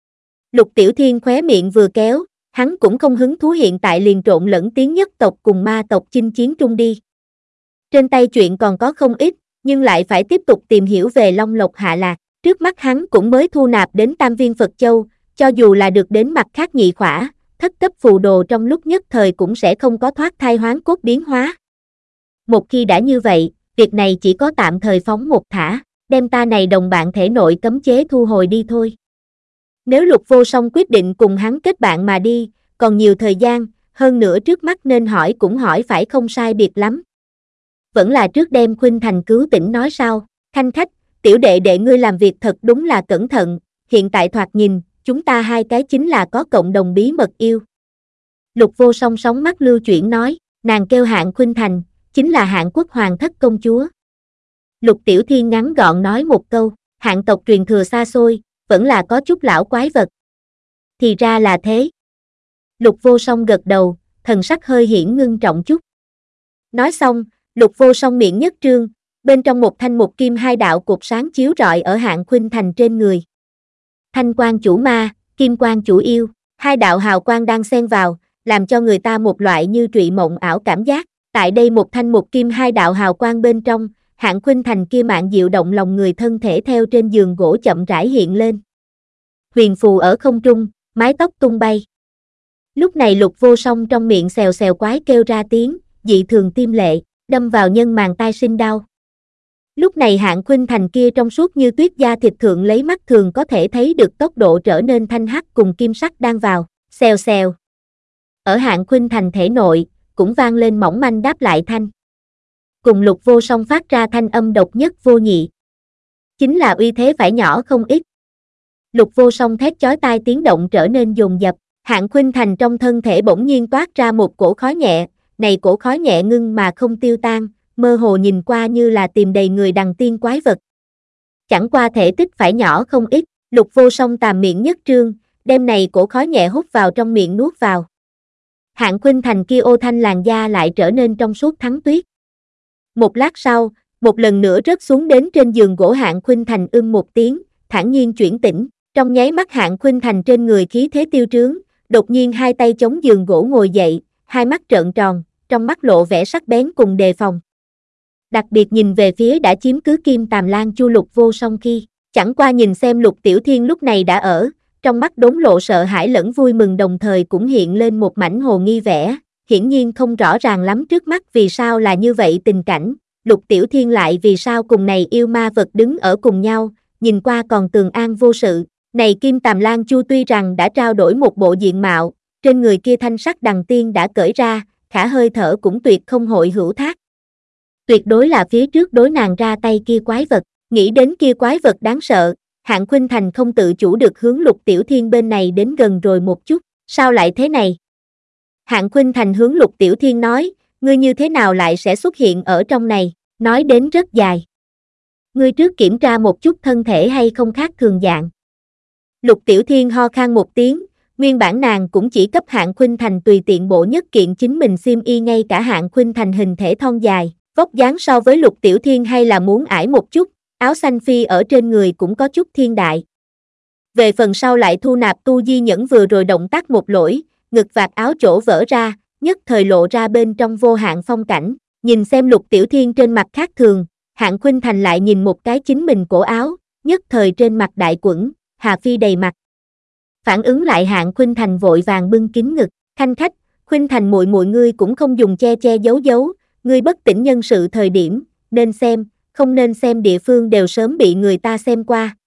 Lục Tiểu Thiên khóe miệng vừa kéo, hắn cũng không hứng thú hiện tại liền trộn lẫn tiếng nhất tộc cùng ma tộc chinh chiến trung đi. Trên tay chuyện còn có không ít, nhưng lại phải tiếp tục tìm hiểu về Long Lộc Hạ Lạc, trước mắt hắn cũng mới thu nạp đến tam viên Phật Châu, cho dù là được đến mặt khác nhị khỏa, thất cấp phù đồ trong lúc nhất thời cũng sẽ không có thoát thai hoán cốt biến hóa. Một khi đã như vậy, việc này chỉ có tạm thời phóng một thả, đem ta này đồng bạn thể nội cấm chế thu hồi đi thôi. Nếu Lục Vô Song quyết định cùng hắn kết bạn mà đi, còn nhiều thời gian, hơn nữa trước mắt nên hỏi cũng hỏi phải không sai biệt lắm. Vẫn là trước đem Khuynh Thành cứu tỉnh nói sau, Khanh khách, tiểu đệ đệ ngươi làm việc thật đúng là cẩn thận, hiện tại thoạt nhìn, chúng ta hai cái chính là có cộng đồng bí mật yêu. Lục Vô Song sóng mắt lưu chuyển nói, nàng kêu Hạng Khuynh Thành, chính là Hạng Quốc Hoàng thất công chúa. Lục Tiểu Thiên ngắn gọn nói một câu, Hạng tộc truyền thừa xa xôi, vẫn là có chút lão quái vật. Thì ra là thế. Lục Vô Song gật đầu, thần sắc hơi hiển ngưng trọng chút. Nói xong, Lục Vô Song miệng nhất trương, bên trong một thanh một kim hai đạo cột sáng chiếu rọi ở Hạng Khuynh Thành trên người. Thanh quang chủ ma, kim quang chủ yêu, hai đạo hào quang đang xen vào, làm cho người ta một loại như trụy mộng ảo cảm giác. Tại đây một thanh một kim hai đạo hào quang bên trong, Hạng Khuynh Thành kia mạn diệu động lòng người thân thể theo trên giường gỗ chậm rãi hiện lên. Huyền phù ở không trung, mái tóc tung bay. Lúc này Lục Vô Song trong miệng xèo xèo quái kêu ra tiếng, dị thường tiêm lệ, đâm vào nhân màng tai sinh đau. Lúc này Hạng Khuynh Thành kia trong suốt như tuyết da thịt thượng lấy mắt thường có thể thấy được tốc độ trở nên thanh hắc cùng kim sắc đang vào, xèo xèo. Ở Hạng Khuynh Thành thể nội, cũng vang lên mỏng manh đáp lại thanh. Cùng Lục Vô Song phát ra thanh âm độc nhất vô nhị. Chính là uy thế phải nhỏ không ít. Lục Vô Song thét chói tai tiếng động trở nên dồn dập, Hạng Khuynh Thành trong thân thể bỗng nhiên toát ra một cổ khói nhẹ, này cổ khói nhẹ ngưng mà không tiêu tan, mơ hồ nhìn qua như là tìm đầy người đằng tiên quái vật. Chẳng qua thể tích phải nhỏ không ít, Lục Vô Song tàm miệng nhất trương, đem này cổ khói nhẹ hút vào trong miệng nuốt vào. Hạng Khuynh Thành kia ô thanh làn da lại trở nên trong suốt thắng tuyết. Một lát sau, một lần nữa rớt xuống đến trên giường gỗ Hạng Khuynh Thành ưng một tiếng, thản nhiên chuyển tỉnh, trong nháy mắt Hạng Khuynh Thành trên người khí thế tiêu trướng, đột nhiên hai tay chống giường gỗ ngồi dậy, hai mắt trợn tròn, trong mắt lộ vẻ sắc bén cùng đề phòng. Đặc biệt nhìn về phía đã chiếm cứ Kim Tàm Lan Chu Lục Vô Song khi, chẳng qua nhìn xem Lục Tiểu Thiên lúc này đã ở, trong mắt đốn lộ sợ hãi lẫn vui mừng đồng thời cũng hiện lên một mảnh hồ nghi vẻ, hiển nhiên không rõ ràng lắm trước mắt vì sao là như vậy tình cảnh, Lục Tiểu Thiên lại vì sao cùng này yêu ma vật đứng ở cùng nhau, nhìn qua còn tường an vô sự, này Kim Tàm Lan Chu tuy rằng đã trao đổi một bộ diện mạo, trên người kia thanh sắc đằng tiên đã cởi ra, khả hơi thở cũng tuyệt không hội hữu thác. Tuyệt đối là phía trước đối nàng ra tay kia quái vật, nghĩ đến kia quái vật đáng sợ, Hạng Khuynh Thành không tự chủ được hướng Lục Tiểu Thiên bên này đến gần rồi một chút, sao lại thế này? Hạng Khuynh Thành hướng Lục Tiểu Thiên nói, ngươi như thế nào lại sẽ xuất hiện ở trong này, nói đến rất dài. Ngươi trước kiểm tra một chút thân thể hay không khác thường dạng. Lục Tiểu Thiên ho khan một tiếng, nguyên bản nàng cũng chỉ cấp Hạng Khuynh Thành tùy tiện bộ nhất kiện chính mình xiêm y ngay cả Hạng Khuynh Thành hình thể thon dài, vóc dáng so với Lục Tiểu Thiên hay là muốn ải một chút, áo xanh phi ở trên người cũng có chút thiên đại. Về phần sau lại thu nạp tu di nhẫn vừa rồi động tác một lỗi, ngực vạt áo chỗ vỡ ra, nhất thời lộ ra bên trong vô hạn phong cảnh, Nhìn xem Lục Tiểu Thiên trên mặt khác thường, Hạng Khuynh Thành lại nhìn một cái chính mình cổ áo, nhất thời trên mặt đại quẫn, Hà Phi đầy mặt. Phản ứng lại Hạng Khuynh Thành vội vàng bưng kín ngực, khanh khách, Khuynh Thành muội muội ngươi cũng không dùng che che giấu giấu, ngươi bất tỉnh nhân sự thời điểm, nên xem, không nên xem địa phương đều sớm bị người ta xem qua.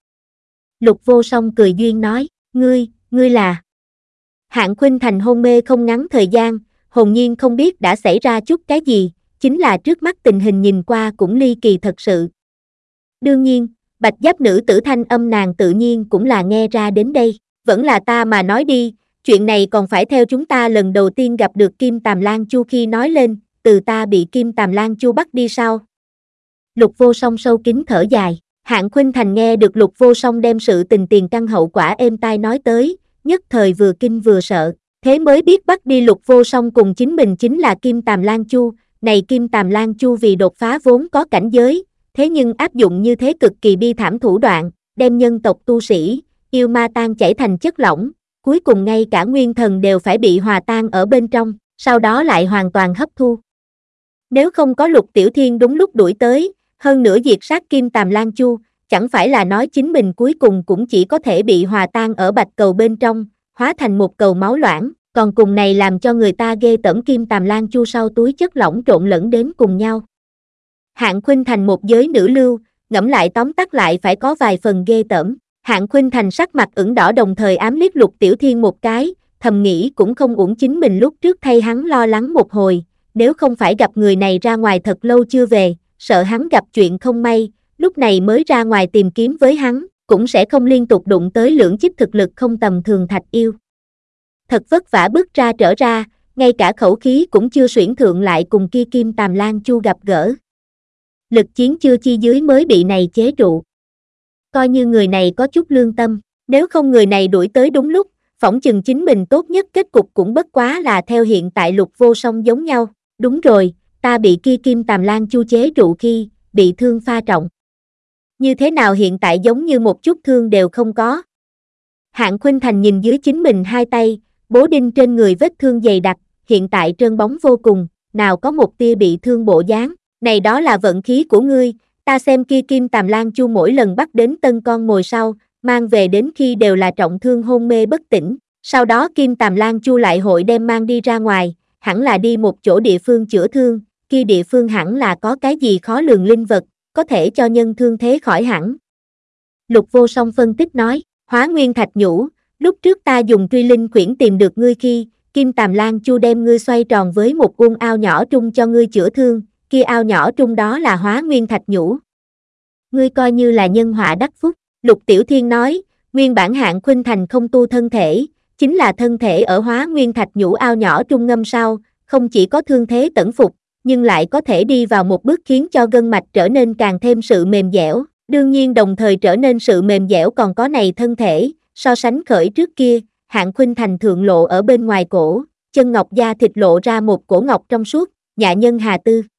Lục Vô Song cười duyên nói, ngươi, ngươi là... Hạng Khuynh Thành hôn mê không ngắn thời gian, hồn nhiên không biết đã xảy ra chút cái gì, chính là trước mắt tình hình nhìn qua cũng ly kỳ thật sự. Đương nhiên, bạch giáp nữ tử thanh âm nàng tự nhiên cũng là nghe ra đến đây, vẫn là ta mà nói đi, chuyện này còn phải theo chúng ta lần đầu tiên gặp được Kim Tàm Lan Chu khi nói lên, từ ta bị Kim Tàm Lan Chu bắt đi sao? Lục Vô Song sâu kín thở dài, Hạng Khuynh Thành nghe được Lục Vô Song đem sự tình tiền căn hậu quả êm tai nói tới, nhất thời vừa kinh vừa sợ, thế mới biết bắt đi Lục Vô Song cùng chính mình chính là Kim Tàm Lan Chu, này Kim Tàm Lan Chu vì đột phá vốn có cảnh giới, thế nhưng áp dụng như thế cực kỳ bi thảm thủ đoạn, đem nhân tộc tu sĩ, yêu ma tan chảy thành chất lỏng, cuối cùng ngay cả nguyên thần đều phải bị hòa tan ở bên trong, sau đó lại hoàn toàn hấp thu. Nếu không có Lục Tiểu Thiên đúng lúc đuổi tới, hơn nữa diệt sát Kim Tàm Lan Chu, chẳng phải là nói chính mình cuối cùng cũng chỉ có thể bị hòa tan ở bạch cầu bên trong, hóa thành một cầu máu loãng, còn cùng này làm cho người ta ghê tởm Kim Tàm Lan Chu sau túi chất lỏng trộn lẫn đến cùng nhau. Hạng Khuynh Thành một giới nữ lưu, ngẫm lại tóm tắt lại phải có vài phần ghê tởm. Hạng Khuynh Thành sắc mặt ửng đỏ đồng thời ám liếc Lục Tiểu Thiên một cái, thầm nghĩ cũng không uổng chính mình lúc trước thay hắn lo lắng một hồi, nếu không phải gặp người này ra ngoài thật lâu chưa về, sợ hắn gặp chuyện không may, lúc này mới ra ngoài tìm kiếm với hắn, cũng sẽ không liên tục đụng tới lưỡng chíp thực lực không tầm thường thạch yêu. Thật vất vả bước ra trở ra, ngay cả khẩu khí cũng chưa xuyển thượng lại cùng kia Kim Tàm Lan Chu gặp gỡ. Lực chiến chưa chi dưới mới bị này chế trụ. Coi như người này có chút lương tâm, nếu không người này đuổi tới đúng lúc, phỏng chừng chính mình tốt nhất kết cục cũng bất quá là theo hiện tại Lục Vô Song giống nhau. Đúng rồi, ta bị kia Kim Tàm Lan Chu chế trụ khi, bị thương pha trọng. Như thế nào hiện tại giống như một chút thương đều không có. Hạng Khuynh Thành nhìn dưới chính mình hai tay, bố đinh trên người vết thương dày đặc, hiện tại trơn bóng vô cùng, nào có một tia bị thương bộ dáng. Này đó là vận khí của ngươi, ta xem kia Kim Tàm Lan Chu mỗi lần bắt đến tân con mồi sau, mang về đến khi đều là trọng thương hôn mê bất tỉnh, sau đó Kim Tàm Lan Chu lại hội đem mang đi ra ngoài, hẳn là đi một chỗ địa phương chữa thương, kia địa phương hẳn là có cái gì khó lường linh vật, có thể cho nhân thương thế khỏi hẳn. Lục Vô Song phân tích nói, Hóa Nguyên Thạch nhũ, lúc trước ta dùng truy linh quyển tìm được ngươi khi, Kim Tàm Lan Chu đem ngươi xoay tròn với một uông ao nhỏ trung cho ngươi chữa thương, kia ao nhỏ trung đó là Hóa Nguyên Thạch nhũ. Ngươi coi như là nhân họa đắc phúc, Lục Tiểu Thiên nói, nguyên bản Hạng Khuynh Thành không tu thân thể, chính là thân thể ở Hóa Nguyên Thạch nhũ ao nhỏ trung ngâm sau, không chỉ có thương thế tẩn phục, nhưng lại có thể đi vào một bước khiến cho gân mạch trở nên càng thêm sự mềm dẻo, đương nhiên đồng thời trở nên sự mềm dẻo còn có này thân thể, so sánh khởi trước kia, Hạng Khuynh Thành thượng lộ ở bên ngoài cổ, chân ngọc da thịt lộ ra một cổ ngọc trong suốt, dạ nhân hà tư.